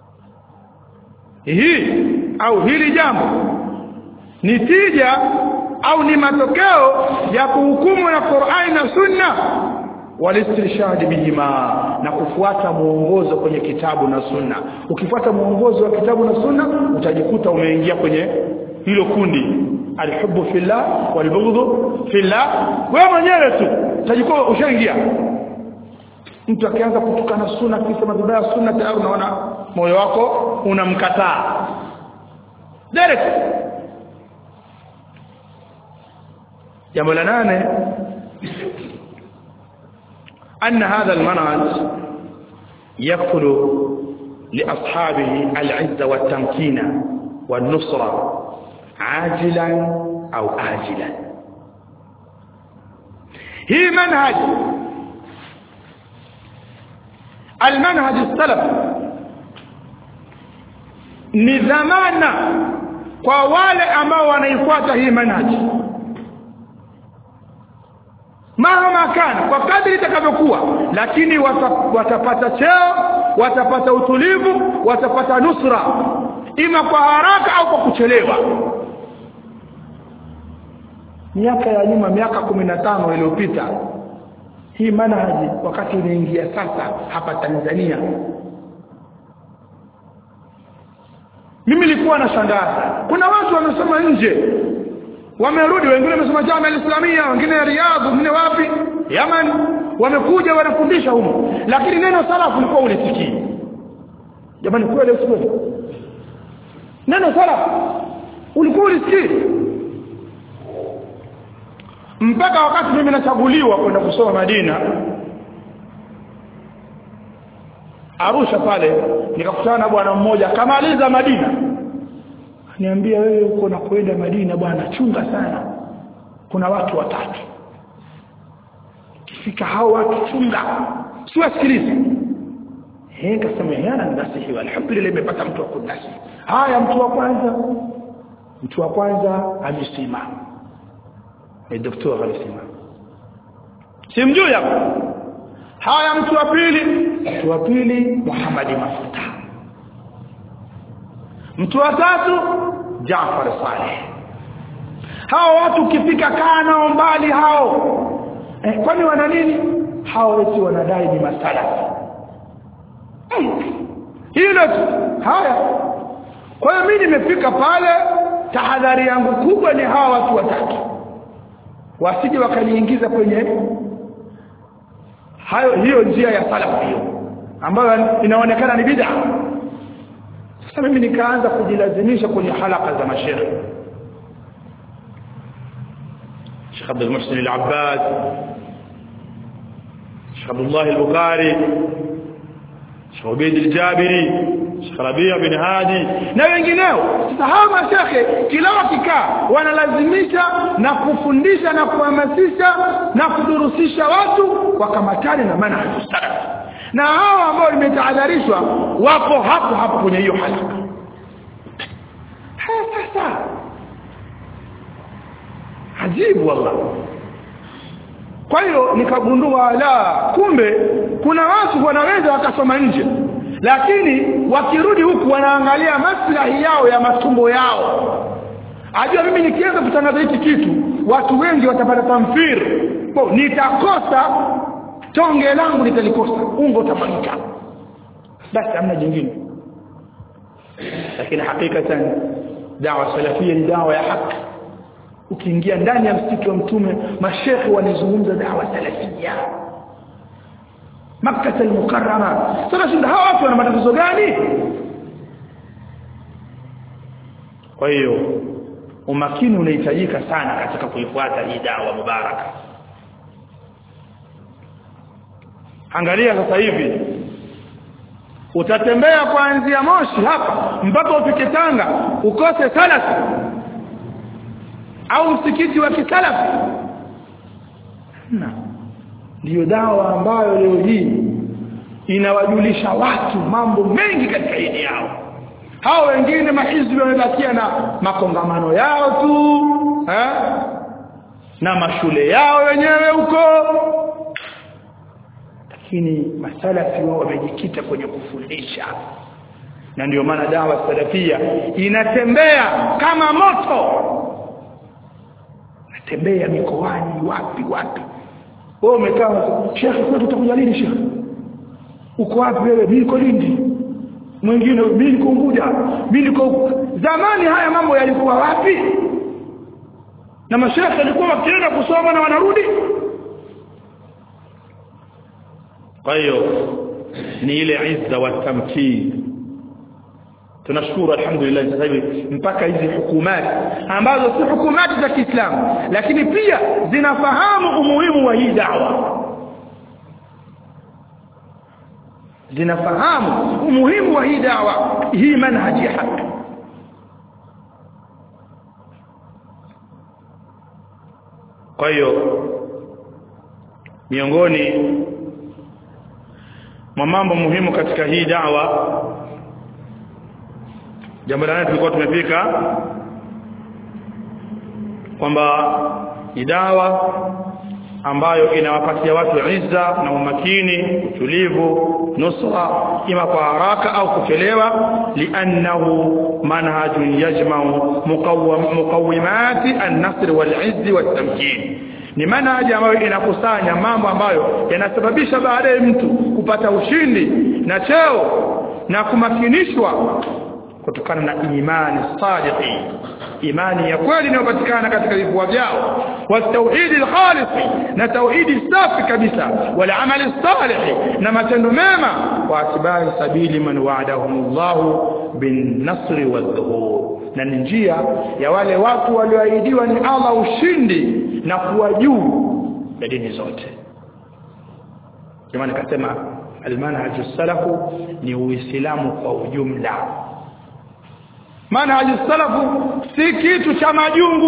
Hii au hili jambo ni tija au ni matokeo ya kuhukumu na Qur'ani na Sunna, walistirshad bihima, na kufuata muongozo kwenye kitabu na Sunna. Ukifuata muongozo wa kitabu na Sunna utajikuta umeingia kwenye hilo kundi alhubbu fillah walbughdhu fillah. Wewe mwenyewe tu utajikuta ushaingia. Mtu akianza kutukana Sunna, kisema vibaya Sunna, tayari unaona moyo wako unamkataa direct. jambo la 8 أن هذا المنهج يكفل لأصحابه العزة والتمكين والنصرة عاجلا أو آجلا. هي منهج المنهج السلف نظامنا kwa wale ambao wanaifuata hii manhaji mahama kana, kwa kadri itakavyokuwa, lakini watapata cheo, watapata utulivu, watapata nusra, ima kwa haraka au kwa kuchelewa. Miaka ya nyuma, miaka 15 iliyopita, hii manhaji wakati inaingia sasa hapa Tanzania, mimi nilikuwa nashangaa. Kuna watu wamesoma nje, wamerudi, wengine wamesoma Jamia al-Islamia, wengine Riyadh, wengine wapi Yaman, wamekuja wanafundisha huko, lakini neno salafu ulikuwa ulisikii. Jamani, kweli usikweli? Neno salafu ulikuwa ulisikii? Mpaka wakati mimi nachaguliwa kwenda kusoma Madina, Arusha pale, nikakutana na bwana mmoja kamaliza Madina. Niambia, wewe uko na kwenda Madina bwana, chunga sana, kuna watu watatu, kifika hao watu chunga, siwasikilize. Kasema yana nasihi, alhamdulillah nimepata mtu wa kunasi. Haya, mtu wa kwanza amesema, ni daktari alisema, simjui hapo. Haya, mtu wa pili Muhammad Mafuta, mtu wa tatu Jaafar Saleh. Hao watu kifika kana mbali hao. Kwani wana nini? Hao eti wanadai ni masalafi. Hilo haya. Kwa hiyo mimi nimefika pale, tahadhari yangu kubwa ni hawa watu watatu, wasije wakaniingiza kwenye hiyo njia ya salafu hiyo ambayo inaonekana ni bid'a. Sasa mimi nikaanza kujilazimisha kwenye halaka za mashaikh, Sheikh Abdul Muhsin al-Abbad, Sheikh Abdullah al-Bukhari, Sheikh Ubayd al-Jabiri, Sheikh Rabi' bin Hadi na wengineo. Sasa hawa mashaikh kila wakikaa wanalazimisha na kufundisha na kuhamasisha na kudurusisha watu wakamatane na manhaj salaf, na hao ambao limetahadharishwa wapo hapo kwenye hiyo halaka. Sasa ajibu wallah. Kwa hiyo nikagundua kumbe kuna watu wanaweza wakasoma nje, lakini wakirudi huku wanaangalia maslahi yao ya matumbo yao. Ajua mimi nikianza kutangaza hiki kitu, watu wengi watapata tamfir, nitakosa tonge langu, nitalikosa ungo utafanyika, basi hamna jingine. Lakini hakikatan da'wa salafia ni da'wa ya haki. Ukiingia ndani ya msikiti wa Mtume, mashekhi wanazungumza da'wa salafia, Makkah al-Mukarrama. Sasa ndio hawa watu wana matatizo gani? Kwa hiyo umakini unahitajika sana katika kuifuata hii da'wa mubaraka. Angalia sasa hivi utatembea kuanzia Moshi hapa mpaka ufike Tanga, ukose salafi au msikiti wa kisalafi. Ndio dawa ambayo leo hii inawajulisha watu mambo mengi katika dini yao. Hao wengine mahizbi wamebakia na makongamano yao tu, na mashule yao wenyewe huko, lakini masalafi wao wamejikita kwenye kufundisha. Na ndio maana dawa salafia inatembea kama moto. tembea mikoani wapi wewe umekaa shekhi kwa tutakuja lini shekhi uko wapi wewe niko Lindi mwingine mimi niko Unguja mimi niko zamani haya mambo yalikuwa wapi na mashekhi walikuwa wakienda kusoma na wanarudi kwa hiyo ni ile izza wa tamkin tunashukuru alhamdulillah sasa hivi mpaka hizi hukumati ambazo si hukumati za Kiislamu lakini pia zinafahamu umuhimu wa hii da'wa zinafahamu umuhimu wa hii da'wa hii manhaji haki kwa hiyo miongoni mwa mambo muhimu katika hii da'wa jambo la tulikuwa tumefika kwamba ni dawa ambayo inawapatia watu izza na umakini utulivu nusra ima kwa haraka au kuchelewa li'annahu manhajun yajma'u muqawwimati an-nasr wal-'izz wat-tamkin ni manhaji ambayo inakusanya mambo ambayo yanasababisha baadaye mtu kupata ushindi na cheo na kumakinishwa kutokana na imani sadiqi imani ya kweli inayopatikana katika vifua vyao wa tauhid al-khalis na tauhidi safi kabisa wal amal salih na matendo mema wa atibari sabili man wa'adahumullahu bin nasr wal dhuhur na njia ya wale watu walioahidiwa ni Allah ushindi na kuwa juu ya dini zote jamani kasema al-manhaj as-salafu ni uislamu kwa ujumla manhaj as-salafu si kitu cha majungu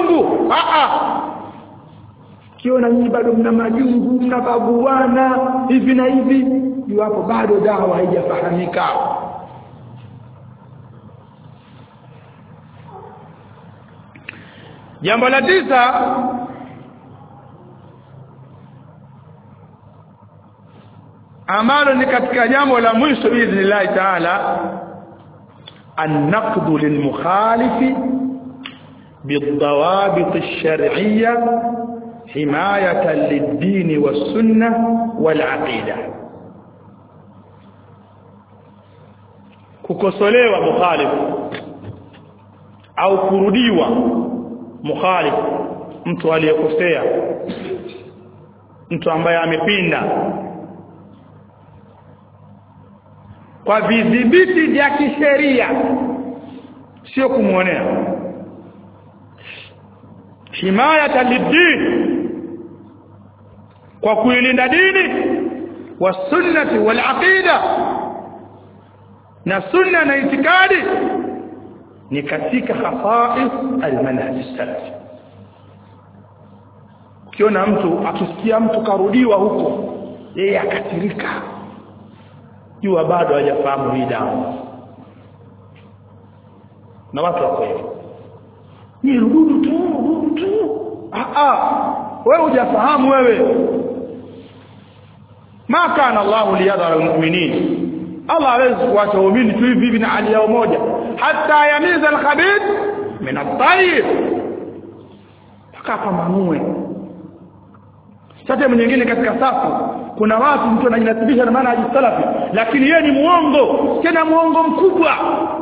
kiona nyinyi bado mna majungu mnabaguana hivi na hivi hapo bado dawa haijafahamika jambo la 9 ambalo ni katika jambo la mwisho biidhnillah taala النقد للمخالف بالضوابط الشرعية حماية للدين والسنة والعقيدة kukosolewa mukhalif au kurudiwa mukhalif mtu aliyekosea mtu ambaye amepinda kwa vidhibiti vya kisheria sio kumuonea himayata lid-din kwa kuilinda dini wa sunnati wal aqida na sunna na itikadi ni katika khasa'is al-manhaj as-salafi ukiona mtu akisikia mtu karudiwa huko yeye akatirika jua bado hajafahamu hii dawa na watu wako hivyo ni rududu tu wewe hujafahamu wewe ma kana Allah liyadhara almu'minin Allah hawezi kuacha waumini tu hivi na hali yao moja hata yamiza alkhabith min at-tayyib takapamamue sasa mwingine katika safu kuna watu mtu anajinasibisha na maana salafi lakini yeye ni muongo tena muongo mkubwa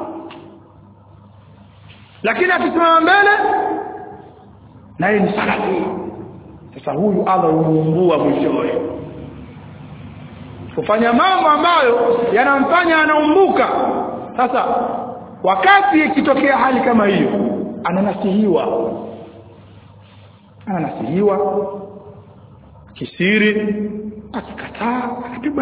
lakini akisimama mbele na yeye ni salafi sasa huyu Allah humuumbua mwishowe kufanya mambo ambayo yanamfanya anaumbuka sasa wakati ikitokea hali kama hiyo ananasihiwa kisiri akikataa anapigwa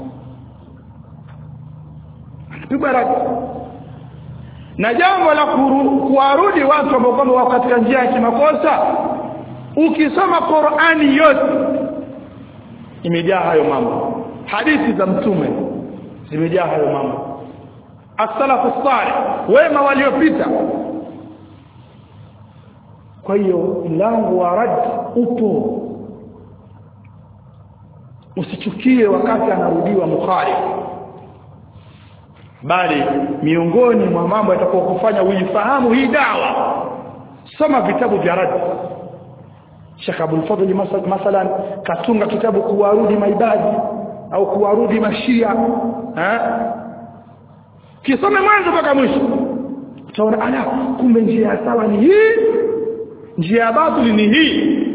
radi na jambo la kuwarudi watu ambao kwamba wako katika njia ya kimakosa ukisoma Qur'ani yote imejaa hayo mambo hadithi za mtume zimejaa hayo mambo as-salafu salih wema waliopita kwa hiyo mlango wa rad upo usichukie wakati anarudiwa mukhalif bali miongoni mwa mambo yatakayokufanya uifahamu hii dawa soma vitabu vya rad Sheikh Abdul Fadhil masalan katunga kitabu kuwarudi maibadi au kuwarudi mashia kisome mwanzo mpaka mwisho utaona kumbe njia sawa ni hii, njia batili ni hii.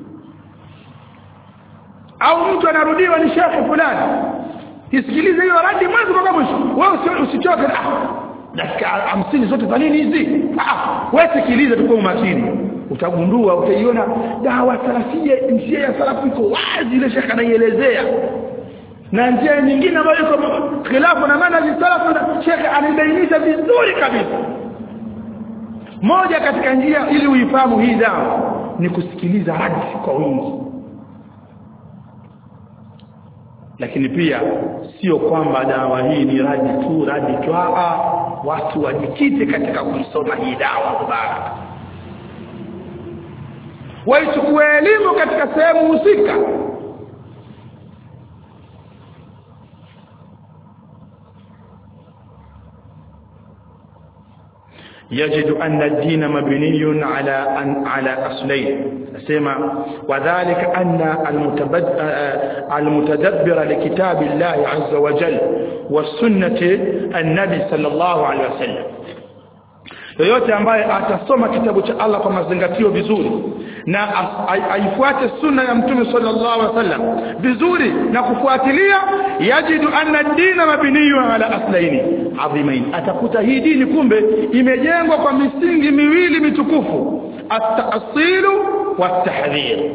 Au mtu anarudiwa ni shekhi fulani, isikilize hiyo radi mwanzo mpaka mwisho, wewe usichoke dakika 50 zote za nini hizi. Wewe sikiliza tu kwa umakini, utagundua, utaiona dawa salafia, njia ya salafu iko wazi, ile shekhi anaielezea. Na njia nyingine ambayo iko khilafu na maana ya salafu na shekhi anabainisha vizuri kabisa. Moja katika njia ili uifahamu hii dawa ni kusikiliza radi kwa wingi. Lakini pia sio kwamba dawa hii ni radi tu, watu wajikite katika kusoma hii dawa mubaraka, waichukue elimu katika sehemu husika. يجد أن الدين مبني على أصلين، اسمع وذلك أن المتدبر لكتاب الله عز وجل والسنة النبي صلى الله عليه وسلم. yoyote ambaye atasoma kitabu cha Allah kwa mazingatio vizuri na aifuate sunna ya Mtume sallallahu alaihi wasallam vizuri na kufuatilia, yajidu anna ad-dina mabniyun ala aslaini adhimain, atakuta hii dini kumbe imejengwa kwa misingi miwili mitukufu, at-ta'silu wat-tahdhir.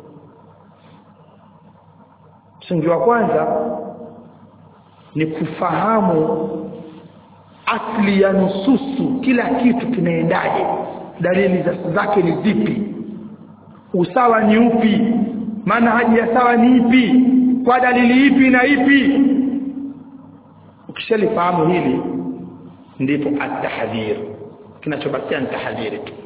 Msingi wa kwanza ni kufahamu asli ya nususu, kila kitu kinaendaje, dalili zake ni zipi, usawa ni upi, manhaji ya sawa ni ipi, kwa dalili ipi na ipi. Ukishalifahamu hili ndipo at-tahdhir, kinachobakia ni tahdhiri tu.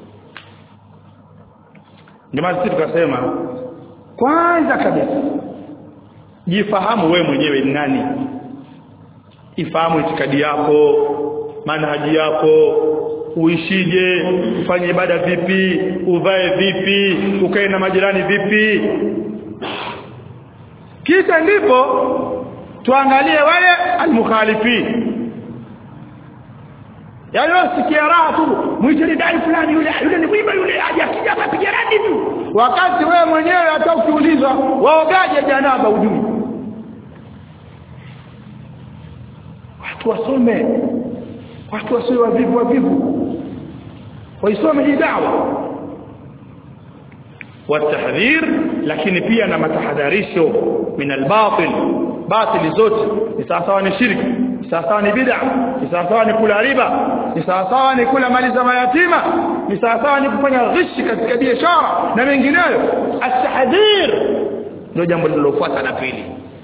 Ndio maana sisi tukasema kwanza kabisa jifahamu wewe mwenyewe ni nani, ifahamu itikadi yako, manhaji yako, uishije, ufanye ibada vipi, uvae vipi, ukae na majirani vipi. Kisha ndipo tuangalie wale al-mukhalifin. Yaani usikia raha tu, muiteni dai fulani yule ni mwiba yule, aje akija apiga radi tu, wakati wewe mwenyewe hata ukiulizwa waogaje janaba ujui. Watu wasome, watu wasiwe wavivu, waisome hii dawa والتحذير. lakini pia na matahadharisho min albatil, batili zote ni sawa ni shirki, ni sawa ni bid'a, ni sawa ni kula riba, ni sawa ni kula mali za mayatima, ni sawa ni kufanya ghishi katika biashara na mengineyo. At-tahdhir ndio jambo lilofuata la pili,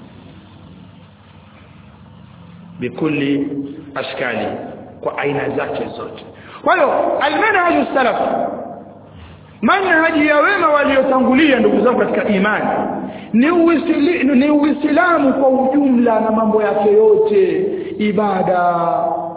bikuli ashkali, kwa aina zake zote. Kwa hiyo almanhaju salaf, manhaji ya wema waliotangulia ndugu zangu katika imani, ni Uislamu kwa ujumla na mambo yake yote, ibada,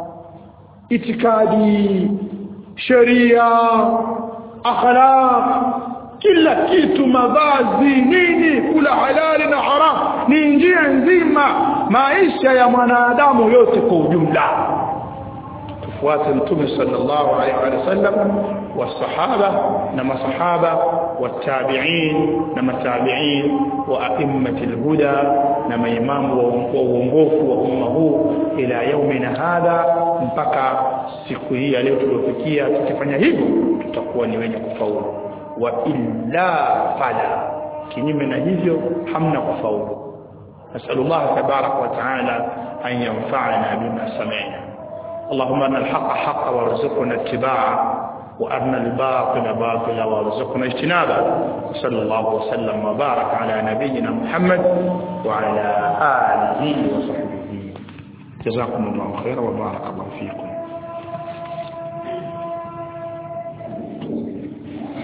itikadi, sheria, akhlaq, kila kitu, mavazi, nini, kula halali na haram, ni njia nzima maisha ya mwanadamu yote kwa ujumla. Tufuate Mtume sallallahu alaihi wasallam wasahaba na masahaba watabi'in na matabi'in wa a'immatul huda na maimamu wa uongofu wa umma huu ila yaumina hadha, mpaka siku hii leo tuliyofikia. Tukifanya hivyo tutakuwa ni wenye kufaulu, wa illa fala, kinyume na hivyo hamna kufaulu. Nasallallahu tabaraka wa taala an yanfa'ana bima sami'na. اللهم أرنا الحق حقا وارزقنا اتباعه، وأرنا الباطل باطلا وارزقنا اجتنابه. صلى الله وسلم وبارك على نبينا محمد وعلى آله وصحبه. جزاكم الله خيرا وبارك الله فيكم.